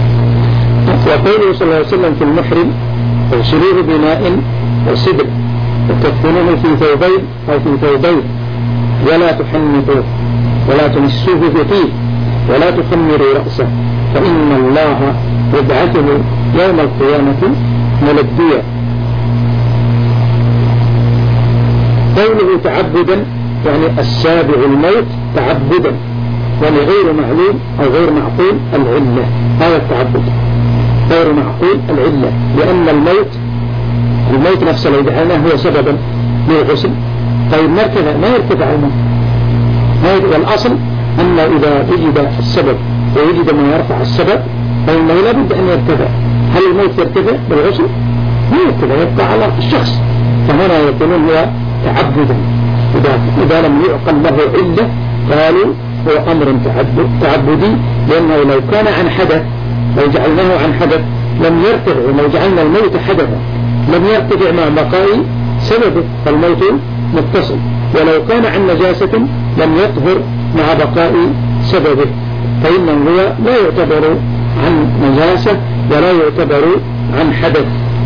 وقوله صلى الله عليه وسلم في المحرم اغسلوه بماء وسدر، وتكفنوه في ثوبين أو في ثوبين ولا تحنطوه ولا تمسوه في طيب ولا تخمروا رأسه فإن الله يبعثه يوم القيامة ملبيا. قوله تعبدا يعني السابع الموت تعبدا، يعني غير معلوم أو غير معقول العلة، هذا التعبد غير معقول العلة، لأن الموت الموت نفسه لو جعلناه هو سببا للغسل طيب ما ارتفع ما يرتفع الموت. والأصل أنه إذا وجد السبب ووجد ما يرفع السبب فإنه لا بد أن يرتفع. هل الموت يرتفع بالغسل؟ ما يرتفع، يبقى على الشخص. فهنا يقولون هو تعبدا، إذا, إذا لم يعقل له علة قالوا هو أمر تعبدي، لأنه لو كان عن حدث لو جعلناه عن حدث لم يرتفع، ولو جعلنا الموت حدثا لم يرتفع مع بقاء سببه فالموت متصل، ولو كان عن نجاسة لم يطهر مع بقاء سببه، فإنه هو لا يعتبر عن نجاسة ولا يعتبر عن حدث.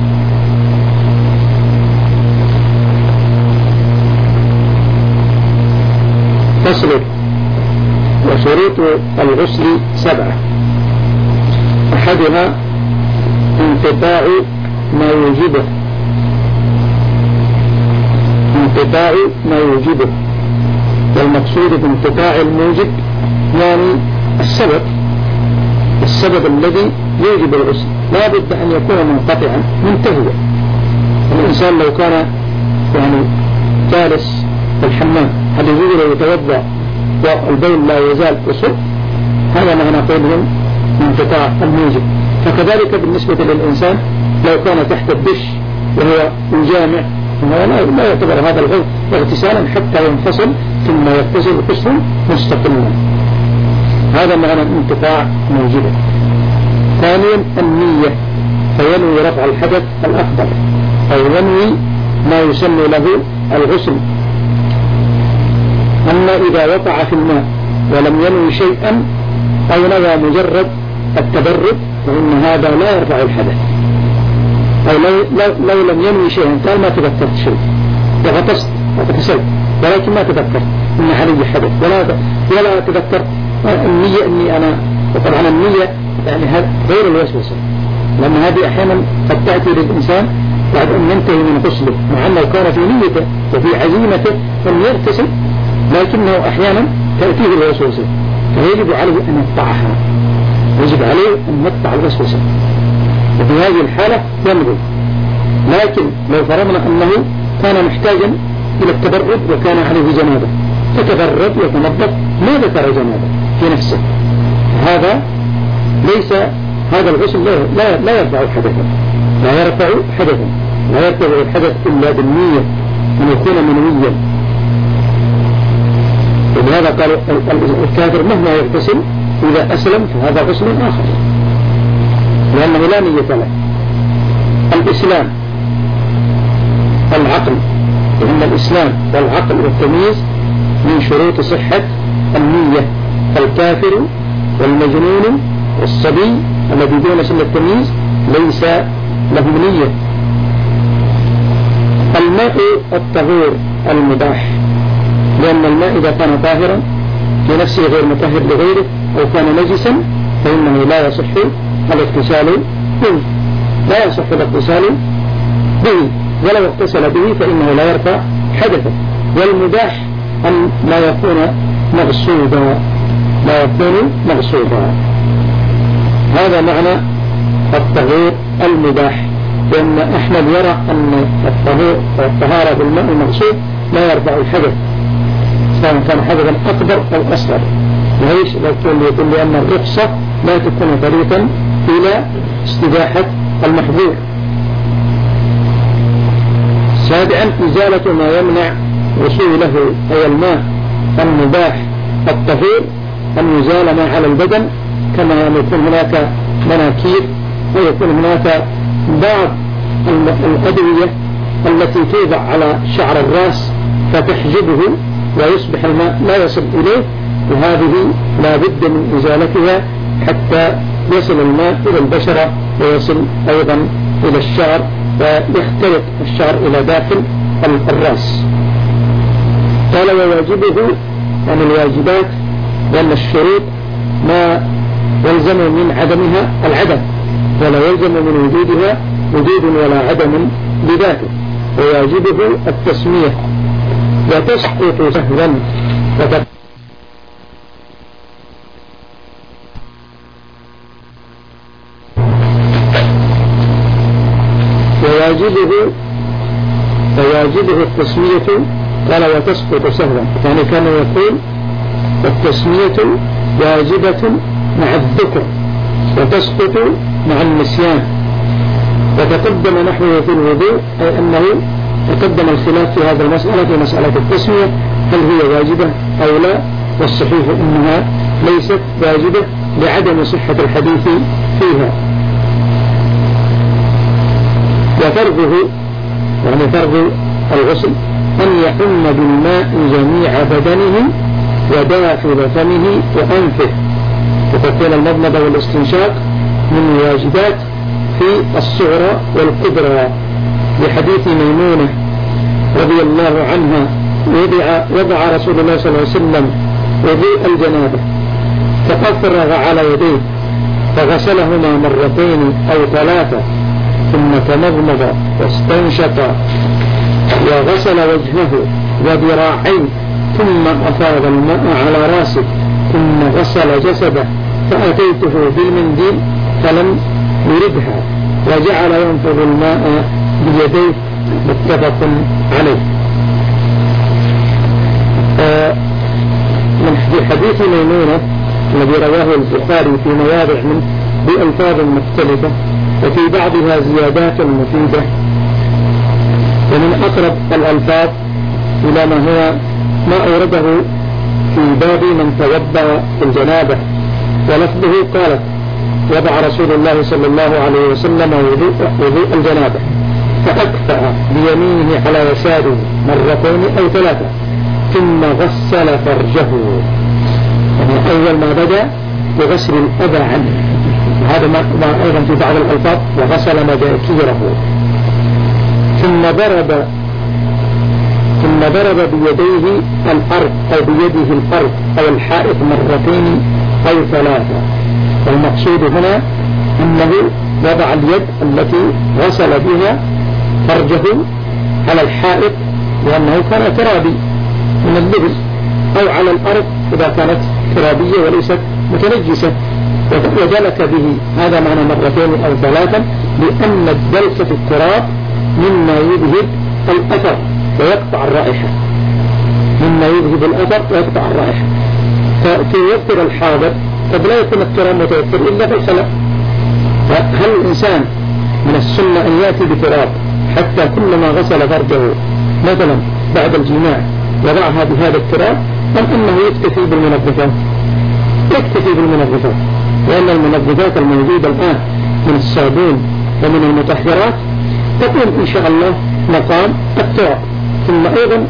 فصل. وشروط الغسل سبعة، أحدها انقطاع ما يوجبه انقطاع ما يوجبه والمقصود بانقطاع الموجب يعني السبب السبب الذي يوجب الغسل لا بد أن يكون منقطعا منتهيا. الإنسان لو كان يعني جالس في الحمام هل يجوز يتوضأ والبول لا يزال يصب؟ هذا ما نقوله من انقطاع الموجب. فكذلك بالنسبة للإنسان لو كان تحت الدش وهو يجامع لا يعتبر هذا الغسل اغتسالا حتى ينفصل ثم يغتسل غسلا مستقلا. هذا معنى انقطاع موجبه. ثانيا النية، فينوي رفع الحدث الأكبر أو ينوي ما يسمى له الغسل. أما إذا وقع في الماء ولم ينوي شيئا أو نوى مجرد التبرد فإن هذا لا يرفع الحدث. أو لو, لو, لو لم ينوي شيئا قال ما تذكرت شيء وغطست وغتسلت ولكن ما تذكرت إن علي حدث ولا ولا تذكرت النية إني أنا. وطبعا النية يعني غير الوسوسة، لأن هذه أحيانا قد تأتي للإنسان بعد أن ينتهي من غسله مع أنه كان في نيته وفي عزيمته أن يغتسل، لكنه أحيانا تأتيه الوسوسة فيجب عليه أن يقطعها، يجب عليه أن يقطع الوسوسة، وفي هذه الحالة ينوي. لكن لو فرضنا أنه كان محتاجا إلى التبرد وكان عليه جنابة فتبرد وتنظف ما ذكر جنابة في نفسه، هذا ليس هذا الغسل لا, لا, لا يرفع حدثا لا يرفع حدثا لا يرفع الحدث إلا بالنية أن يكون منويا. ولهذا قال الكافر مهما يغتسل إذا أسلم فهذا غسل آخر لأنه لا نية له. الإسلام العقل، لأن الإسلام والعقل والتمييز من شروط صحة النية. فالكافر والمجنون والصبي الذي دون سن التمييز ليس له نية. الماء الطهور المباح، لأن الماء إذا كان طاهرا في نفسه غير مطهر لغيره أو كان نجسا فإنه لا يصح الاغتسال به لا يصح الاغتسال به ولو اغتسل به فإنه لا يرفع حدثا. والمباح أن لا يكون مغصوبا لا يكون مغصوبا. هذا معنى الطهور المباح، لأن أحمد يرى أن الطهور والطهارة بالماء المغصوب لا يرفع الحدث سواء كان حدثا أكبر أو أصغر. ليش؟ يقول لأن الرخصة لا تكون طريقا إلى استباحة المحظور. سابعا إزالة ما يمنع وصوله أي الماء المباح الطهور أن يزال ما على البدن، كما أن يكون هناك مناكير ويكون هناك بعض الأدوية التي توضع على شعر الرأس فتحجبه ويصبح الماء لا يصل إليه، وهذه لا بد من إزالتها حتى يصل الماء إلى البشرة ويصل أيضا إلى الشعر ويختلط الشعر إلى داخل الراس. قال وواجبه يعني الواجبات لأن الشروط ما يلزم من عدمها العدم ولا يلزم من وجودها وجود ولا عدم بذاته، وواجبه التسمية وتسقط سهوا وتقع وواجبه وواجبه التسمية قال وتسقط سهوا، يعني كان يقول التسمية واجبة مع الذكر وتسقط مع النسيان. وتقدم نحوه في الوضوء أي أنه تقدم الخلاف في هذا المسألة في مسألة التسمية هل هي واجبة أو لا، والصحيح أنها ليست واجبة لعدم صحة الحديث فيها. وفرضه يعني فرض الغسل أن يحم بالماء جميع بدنه وداخل فمه وأنفه، وتكون المضمضة والاستنشاق من واجبات في الصغرى والكبرى، لحديث ميمونة رضي الله عنها وضع, وضع رسول الله صلى الله عليه وسلم وضوء الجنابة فأفرغ على يديه فغسلهما مرتين أو ثلاثة ثم تمضمض واستنشق وغسل وجهه وذراعيه ثم أفاض الماء على راسه ثم غسل جسده فأتيته بالمنديل فلم يردها وجعل ينفض الماء بيديه متفق عليه. آه من حديث ميمونة الذي رواه البخاري في مواضع منه بألفاظ مختلفة وفي بعضها زيادات مفيدة، ومن أقرب الألفاظ إلى ما هو ما أورده في باب من توضأ في الجنابة، ولفظه قالت وضع رسول الله صلى الله عليه وسلم وضوء, وضوء الجنابة فأكفأ بيمينه على يساره مرتين أو ثلاثة ثم غسل فرجه، يعني أول ما بدأ بغسل الأذى عنه، هذا ما أيضا في بعض الألفاظ وغسل مذاكيره، ثم ضرب ثم ضرب بيديه الأرض أو بيده الأرض أو الحائط مرتين أو ثلاثة. والمقصود هنا أنه وضع اليد التي غسل بها فرجه على الحائط لأنه كان ترابي من اللبس، أو على الأرض إذا كانت ترابية وليست متنجسة ودلك به، هذا معنى مرتين أو ثلاثا، لأن الدلك في التراب مما يذهب الأثر ويقطع الرائحة، مما يذهب الأثر ويقطع الرائحة. فيوفر الحاضر قد لا يكون التراب متوفر إلا في الخلاء، فهل الإنسان من السنة أن يأتي بتراب حتى كلما غسل فرجه مثلا بعد الجماع يضعها بهذا التراب، أم أنه يكتفي بالمنظفات؟ يكتفي بالمنظفات، لأن المنظفات الموجودة الآن من الصابون ومن المطهرات تكون إن شاء الله مقام التراب. ثم أيضا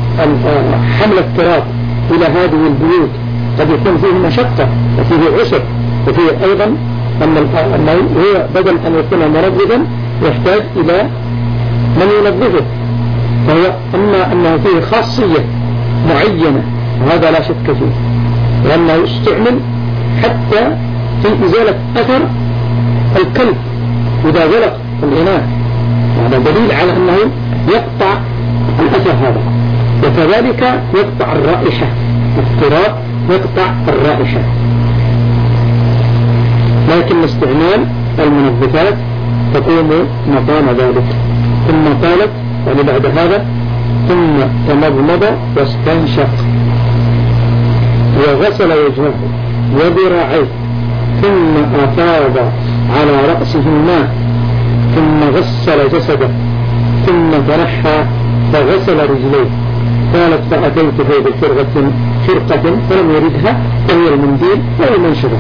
حمل التراب إلى هذه البيوت قد يكون فيه مشقة وفيه عسر، وفيه أيضا أن هو بدل أن يكون منظفا يحتاج إلى من ينظفه، فهو أما أنه فيه خاصية معينة وهذا لا شك فيه، لأنه يستعمل حتى في إزالة أثر الكلب إذا غلق الإناء، هذا دليل على أنه يقطع الأثر هذا، وكذلك يقطع الرائحة، التراب يقطع الرائحة. لكن استعمال المنظفات تقوم مقام ذلك. ثم قالت يعني بعد هذا ثم تمضمض واستنشق وغسل وجهه وذراعيه ثم أفاض على رأسه الماء ثم غسل جسده ثم تنحى فغسل رجليه. قالت فأتيته بفرقة فرقة فلم يردها وهي المنديل أو المنشرة.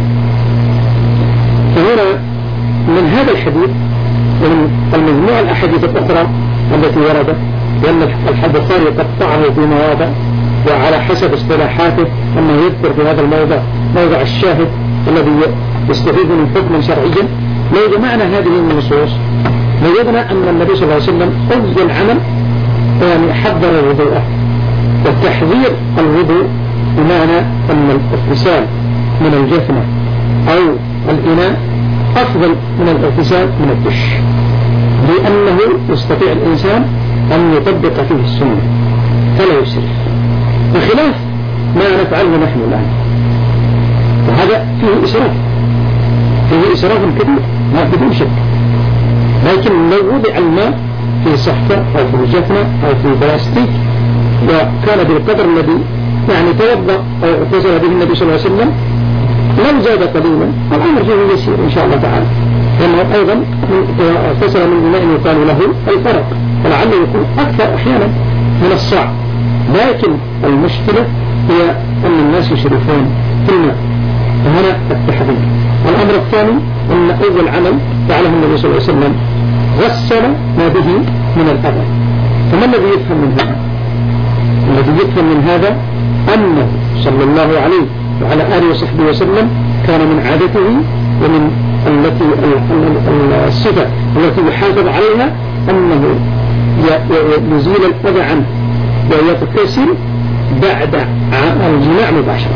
فهنا من هذا الحديث ومن المجموعة الأحاديث الأخرى التي وردت، لأن البخاري قطعه في مواضع وعلى حسب اصطلاحاته أنه يذكر في هذا الموضع موضع الشاهد الذي يستفيد من حكم شرعيا. لو جمعنا هذه النصوص وجدنا أن النبي صلى الله عليه وسلم قضى العمل يعني حضر الوضوء. والتحذير الوضوء بمعنى أن الاغتسال من الجفنة أو الإناء أفضل من الاغتسال من الدش، لأنه يستطيع الإنسان أن يطبق فيه السنة فلا يسرف، بخلاف ما نفعله نحن الآن، وهذا فيه إسراف، فيه إسراف كبير ما بدون شك. لكن لو وضع الماء في صحفة أو في جفنة أو في بلاستيك وكان بالقدر الذي يعني توضأ أو اغتسل به النبي صلى الله عليه وسلم لو زاد قليلا الأمر فيه يسير إن شاء الله تعالى، لأنه أيضا اغتسل من إناء يقال له الفرق، ولعله يكون أكثر أحيانا من الصاع. لكن المشكلة هي أن الناس يشرفون في الماء، فهنا التحذير. الأمر الثاني أن أول عمل فعله النبي صلى الله عليه وسلم غسل ما به من الأذى. فما الذي يفهم من هذا؟ الذي يفهم من هذا أنه صلى الله عليه وعلى آله وصحبه وسلم كان من عادته ومن التي الصفة التي يحافظ عليها أنه يزيل الأذى عنه ويغتسل بعد الجماع مباشرة،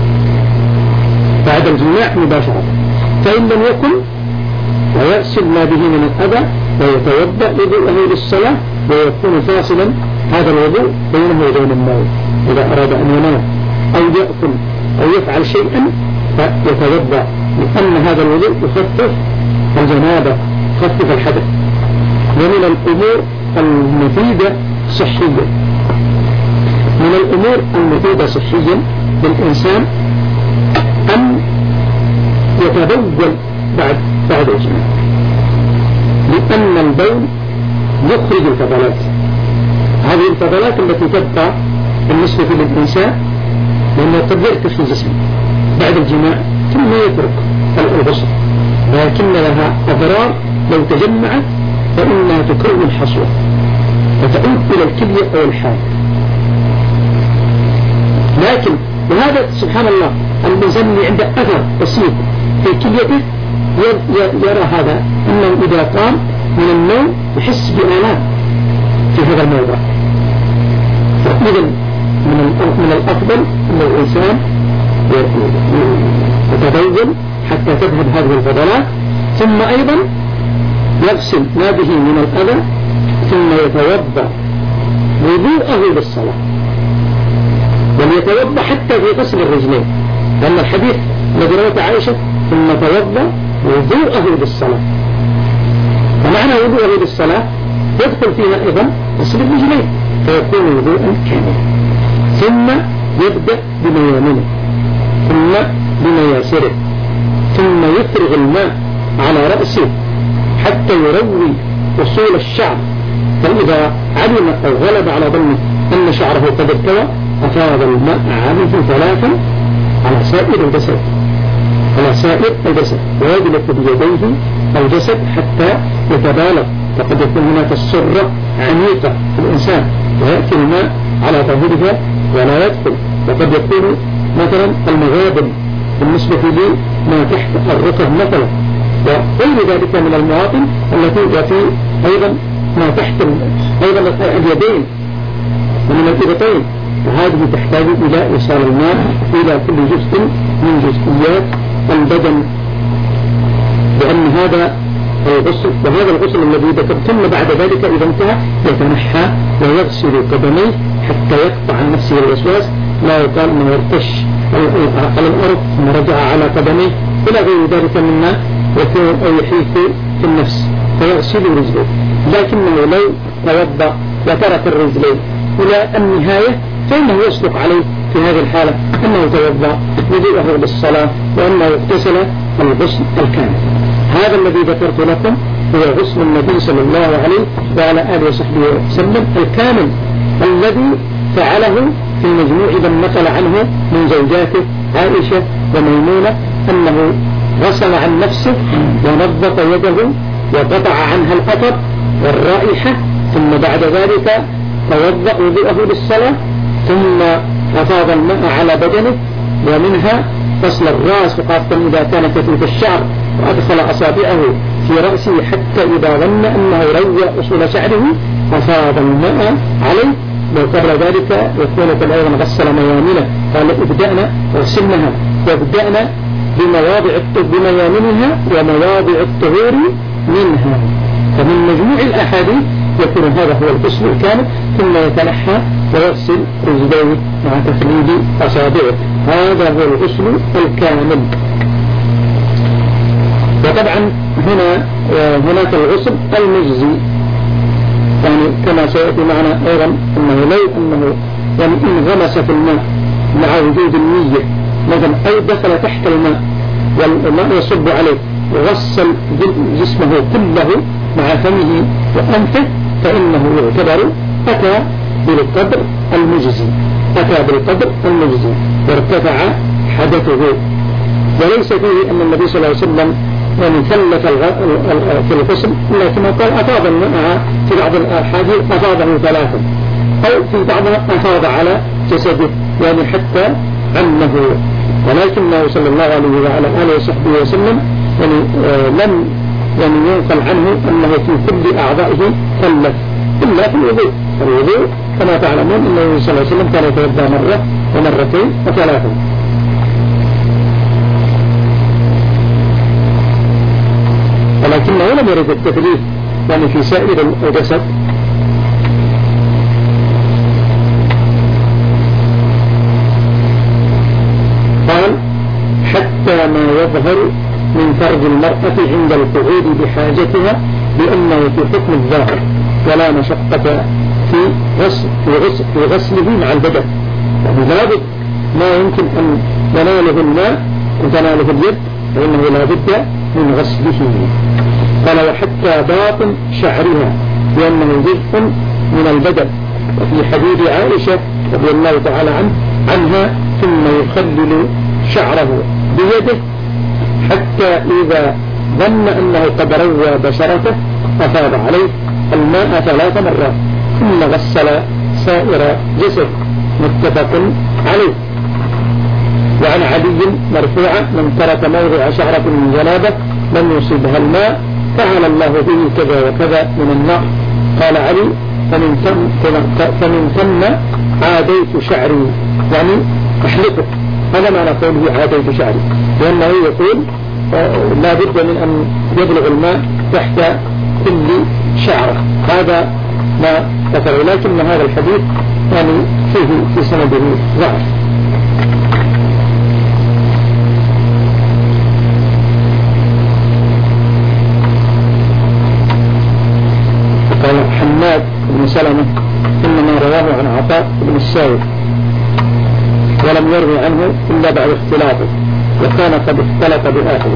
بعد الجماع مباشرة، فإن لم يكن ويغسل ما به من الأذى ويتوضأ وضوءه للصلاة ويكون فاصلا هذا الوضوء بينه وبين النوم إذا أراد أن ينام أو يأكل أو يفعل شيئا فيتوضأ، لأن هذا الوضوء يخفف الجنابة يخفف الحدث. ومن الأمور المفيدة صحيا، من الأمور المفيدة صحيا للإنسان أن يتبول بعد بعد الجماع، لأن البول يخرج الفضلات، هذه الفضلات التي تبقى بالنسبة للإنسان لأنه قد يرتخي جسمه بعد الجماع ثم يترك الغسل، لكن لها أضرار لو تجمعت فإنها تكون حصوة وتؤول إلى الكلية أو الحال. لكن وهذا سبحان الله الإنسان اللي عنده أثر بسيط في كليته يرى هذا أنه إذا قام من النوم يحس بآلام في هذا الموضع. فإذا من الأفضل أن الإنسان يتبول حتى تذهب هذه الفضلات، ثم أيضا يغسل ما به من الأذى، ثم يتوضأ وضوءه للصلاة، وليتوضأ حتى في غسل الرجلين، لأن الحديث الذي رواه عائشة ثم توضأ وضوءه للصلاة، ومعنى وضوءه للصلاة يدخل فيها أيضا غسل الرجلين فيكون وضوءا كاملا. ثم يبدأ بميامنه ثم بمياسره، ثم يفرغ الماء على رأسه حتى يروي وصول الشعر، فإذا علم أو غلب على ظنه أن شعره قد ارتوى أفاض الماء عليه ثلاثا على سائر الجسد، على سائر الجسد، ويجلس بيديه الجسد حتى يتبالغ، فقد يكون هناك السرة عميقة في الإنسان ويأتي الماء على ظهورها ولا يدخل، وقد يكون مثلا المغابن بالنسبة لي ما تحت الركب مثلا، وغير ذلك من المواطن التي وفي أيضا ما تحت أيضا اليدين ومن الإبطين، وهذه تحتاج إلى إيصال الماء إلى كل جزء من جزئيات البدن، لأن هذا الغسل وهذا الغسل الذي ذكر ثم بعد ذلك إذا انتهى يتنحى ويغسل قدميه حتى يقطع عن نفسه الوسواس، لا يقال أنه يرتش على الأرض ثم رجع على قدميه إلى غير ذلك مما يكون أو يحيث في النفس فيغسل رجليه. لكنه لو توضأ وترك الرجلين إلى النهاية فإنه يصدق عليه في هذه الحالة أنه توضأ وضوءه للصلاة وأنه اغتسل الغسل الكامل. هذا الذي ذكرت لكم هو غسل النبي صلى الله عليه وعلى آله وصحبه وسلم الكامل الذي فعله في المجموع من نقل عنه من زوجاته عائشة وميمونة أنه غسل عن نفسه ونظف يده وقطع عنها الأثر والرائحة، ثم بعد ذلك توضأ وضوءه للصلاة، ثم أفاض الماء على بدنه، ومنها غسل الرأس خاصة إذا كان كثيف الشعر، وأدخل أصابعه في رأسه حتى إذا ظن أنه روى أصول شعره أفاض الماء عليه، وقبل ذلك يكون قد أيضا غسل ميامنه، قال ابدأنا وغسلناها وابدأنا بمواضع بميامنها ومواضع الطهور منها. فمن مجموع الأحاديث يكون هذا هو الغسل الكامل، ثم يتنحى ويغسل رجليه مع تخليل أصابعه، هذا هو الغسل الكامل. وطبعا هنا هناك الغسل المجزي، يعني كما سيأتي معنا أيضا أنه لو أنه يعني إن غمس في الماء مع وجود النية مثلا، أو دخل تحت الماء والماء يصب عليه وغسل جسمه كله مع فمه وأنفه، فإنه يعتبر أتى بالقدر المجزي، أتى بالقدر المجزي وارتفع حدثه. وليس فيه أن النبي صلى الله عليه وسلم يعني ثلث في الغسل، لكنه قال أفاض الماء في بعض الأحاديث أفاضه ثلاثا، أو في بعضها أفاض على جسده يعني حتى عنه، ولكنه صلى الله عليه وعلى آله وصحبه وسلم يعني آه لم يعني ينقل عنه أنه في كل أعضائه ثلث إلا في الوضوء. الوضوء كما تعلمون أن النبي صلى الله عليه وسلم كان يتوضأ مرة ومرتين وثلاثا. ولكنه لم يرد التثليث يعني في سائر الجسد. قال حتى ما يظهر من فرج المرأة عند القعود بحاجتها، لأنه في حكم الظاهر ولا مشقة في غسل في غسل في غسله مع البدن، يعني لابد ما يمكن أن يناله الماء وتناله اليد، فإنه لا بد من غسله. قال وحتى باطن شعرها لأنه جزء من البدن. وفي حديث عائشة رضي الله تعالى عنه عنها ثم يخلل شعره بيده حتى إذا ظن أنه قد روى بشرته أفاض عليه الماء ثلاث مرات ثم غسل سائر جسد، متفق عليه. وعن علي مرفوعا من ترك موضع شعرة من جنابه لم يصيبها الماء فعل الله به كذا وكذا من النار. قال علي فمن ثم, فمن ثم عاديت شعري، يعني أحلقه، هذا معنى قوله عاديت شعري، لأنه يقول لا بد من أن يبلغ الماء تحت كل شعرة، هذا ما ذكر. لكن هذا الحديث يعني فيه في سنده ضعف. قال حماد بن سلمة إنما رواه عن عطاء بن السائب ولم يروي عنه إلا بعد اختلاطه، وكان قد اختلط بآخره.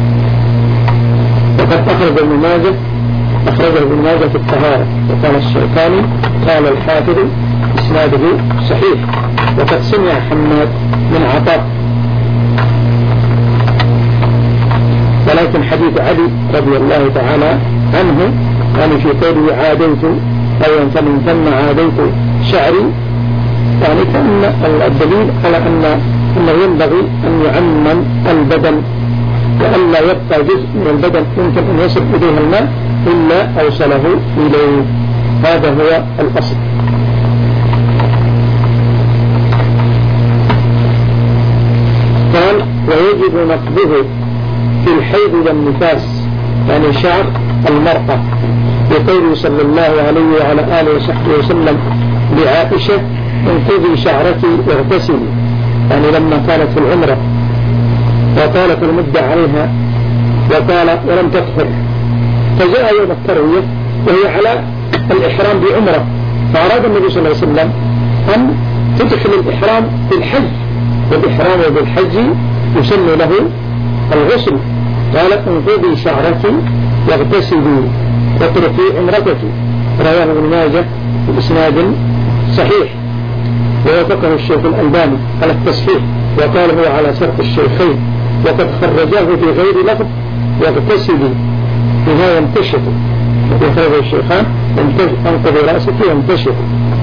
وقد أخرج ابن ماجه أخرجه ابن ماجه في الطهارة، وقال الشيخاني قال الحافظ إسناده صحيح. وقد سمع حماد من عطاء، ولكن حديث علي رضي الله تعالى عنه يعني في قوله عاديت أو فمن ثم عاديت شعري، يعني كأن الدليل على أن أنه ينبغي أن يعمم البدن وأن لا يبقى جزء من البدن يمكن أن يصل إليه الماء إلا أوصله إليه، هذا هو الأصل. قال ويجب نقضه في الحيض والنفاس، يعني شعر المرأة، بقوله صلى الله عليه وعلى آله وصحبه وسلم لعائشة انقضي شعرك واغتسلي، يعني لما كانت في العمرة وطالت المدة عليها وقال ولم تطهر، فجاء يوم التروية وهي على الإحرام بعمرة، فأراد النبي صلى الله عليه وسلم أن تدخل الإحرام بالحج، والإحرام بالحج يسن له الغسل، قال انقضي شعرك واغتسلي واتركي عمرتك. رواه ابن ماجه بإسناد صحيح، ووافقه الشيخ الألباني على التصحيح وقال هو على شرط الشيخين، وقد خرجاه في غير لفظ واغتسلي بما ينتشط، وخرج الشيخان انقضي رأسك وانتشط.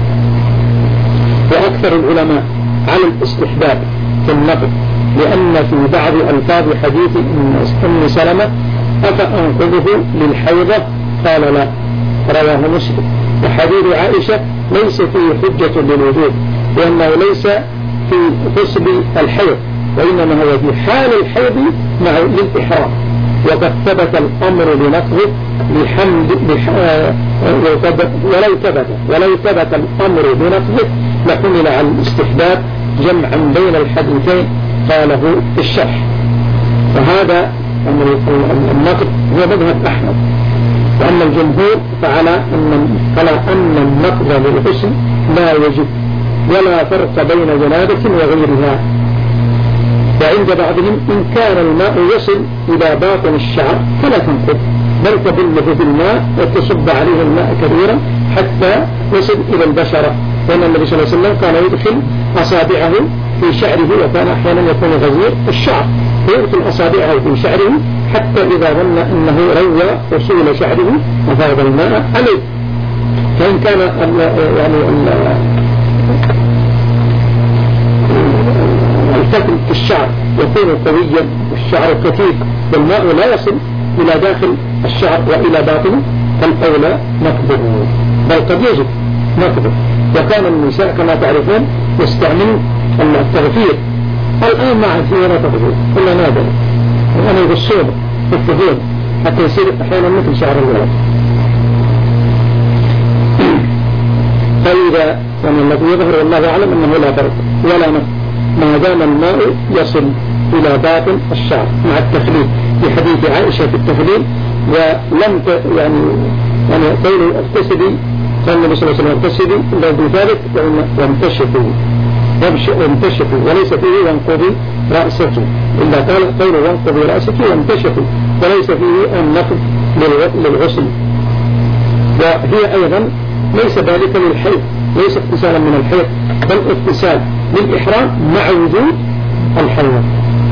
وأكثر العلماء على الاستحباب في النقض، لأن في بعض ألفاظ حديث أم سلمة أفأنقذه للحيضة قال لا، رواه مسلم. وحديث عائشة ليس فيه حجة للوجوب، لأنه ليس في غسل الحيض، وإنما هو في حال الحيض مع الإحرام. وقد ثبت الأمر بنقضه بحمد ولو ثبت ولو ثبت الأمر بنقضه لحمل على الاستحباب جمعا بين الحديثين قاله في الشرح. وهذا النقض هو مذهب أحمد، وأن الجمهور فعلى أن على أن النقض للغسل لا يجب ولا فرق بين جنابة وغيرها. وعند بعضهم إن كان الماء يصل إلى باطن الشعر فلا تنقض، بل تبله بالماء وتصب عليه الماء كثيرا حتى يصل إلى البشرة، لأن النبي صلى الله عليه وسلم كان يدخل أصابعه في شعره، وكان أحيانا يكون غزير الشعر فيدخل أصابعه في شعره حتى إذا ظن أنه روى أصول شعره وفاض الماء عليه. فإن كان يعني الفتل في الشعر يكون قويا والشعر كثيف والماء لا يصل إلى داخل الشعر وإلى باطنه فالأولى نقضه، بل قد يجب نقضه. وكان النساء كما تعرفون يستعمل التغفير، الآن ما عاد فيه لا تغفير إلا نادر، وأنا يغسون في التغفير حتى يصير أحيانا مثل شعر الولد. فإذا يعني الذي يظهر والله أعلم أنه لا فرق ولا نقض ما دام الماء يصل إلى باطن الشعر مع التخليل، في حديث عائشة في التخليل ولم ت... يعني يعني قول اغتسلي قال النبي صلى الله عليه وسلم اغتسلي إلا بذلك وامتشفوا وامتشفوا وليس فيه وانقضي رأسك، إلا قال قول وانقضي رأسك وامتشفوا وليس فيه النقض للغسل. وهي أيضا ليس ذلك للحيض، ليس اغتسالا من الحيض بل اغتسال للإحرام مع وجود الحيض.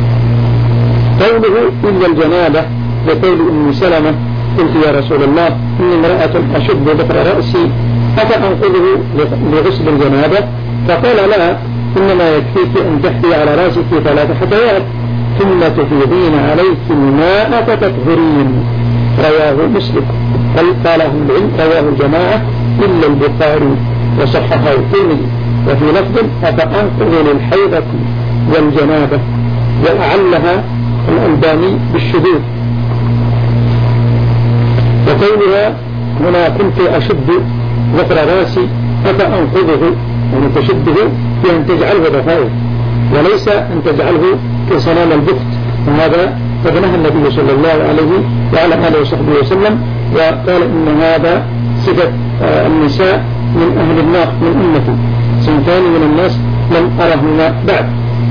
قوله إلا الجنابة لقول أم سلمة قلت يا رسول الله إني امرأة أشد ذكر رأسي أفأنقذه لغسل الجنابة؟ فقال لا، إنما يكفيك أن تحدي على رأسك ثلاث حديات ثم تفيضين عليك الماء فتطهرين. رواه مسلم. قال أهل العلم رواه الجماعة إلا البخاري وصححه الترمذي. وفي لفظ أفأنقذ للحيضة والجنابة، وأعلها الألباني بالشذوذ. وقولها هنا كنت أشد ظفر راسي أفأنقذه، يعني تشده في أن تجعله ضفائر وليس أن تجعله كصنام البخت، وهذا قد نهى النبي صلى الله عليه وعلى آله وصحبه وسلم وقال إن هذا صفة النساء من أهل النار من أمتي، سنتان من الناس لم أرهن بعد.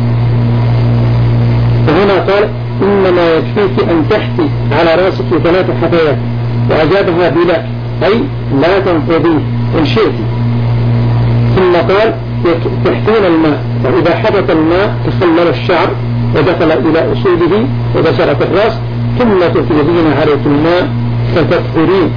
وهنا قال إنما يكفيك أن تحتي على راسك ثلاث حفيات، وأجابها بلا أي لا تنفضيه إن شئت. ثم قال تحتون الماء، فإذا حدث الماء تخلل الشعر ودخل إلى أصوله وبشرة الرأس ثم تفيضين عليك الماء فتطهرين.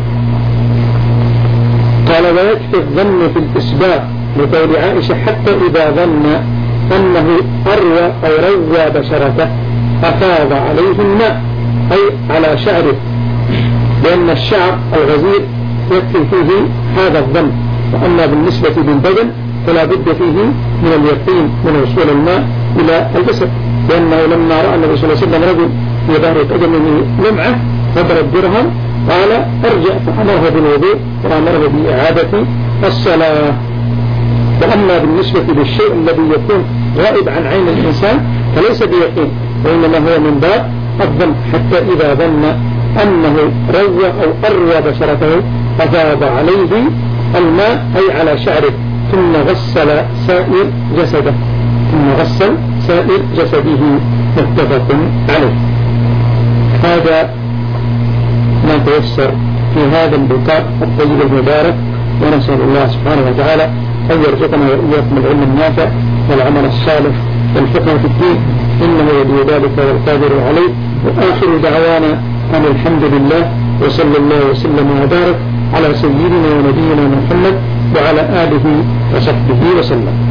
قال ويكفي الظن في الإسباغ لقول عائشة حتى إذا ظن أنه أروى أو روى بشرته أفاض عليه الماء أي على شعره، لأن الشعر الغزير يكفي فيه هذا الظن. وأما بالنسبة للبدن فلا بد فيه من اليقين من وصول الماء إلى الجسد، لأنه لما رأى النبي صلى الله عليه وسلم رجل في ظهر قدمه لمعة فضرب درهم قال ارجع، فأمره بالوضوء وأمره بإعادة الصلاة. وأما بالنسبة للشيء الذي يكون غائب عن عين الإنسان فليس بيقين، وإنما هو من باب الظن، حتى إذا ظن أنه روى أو أروى بشرته أفاض عليه الماء أي على شعره ثم غسل سائر جسده ثم غسل سائر جسده متفق عليه. هذا ما تيسر في هذا اللقاء الطيب المبارك، ونسأل الله سبحانه وتعالى أن يرزقنا وإياكم العلم النافع والعمل الصالح والفقه في الدين، إنه ولي ذلك والقادر عليه. وآخر دعوانا أن الحمد لله، وصلى الله وسلم وبارك على سيدنا ونبينا محمد وعلى آله وصحبه وسلم.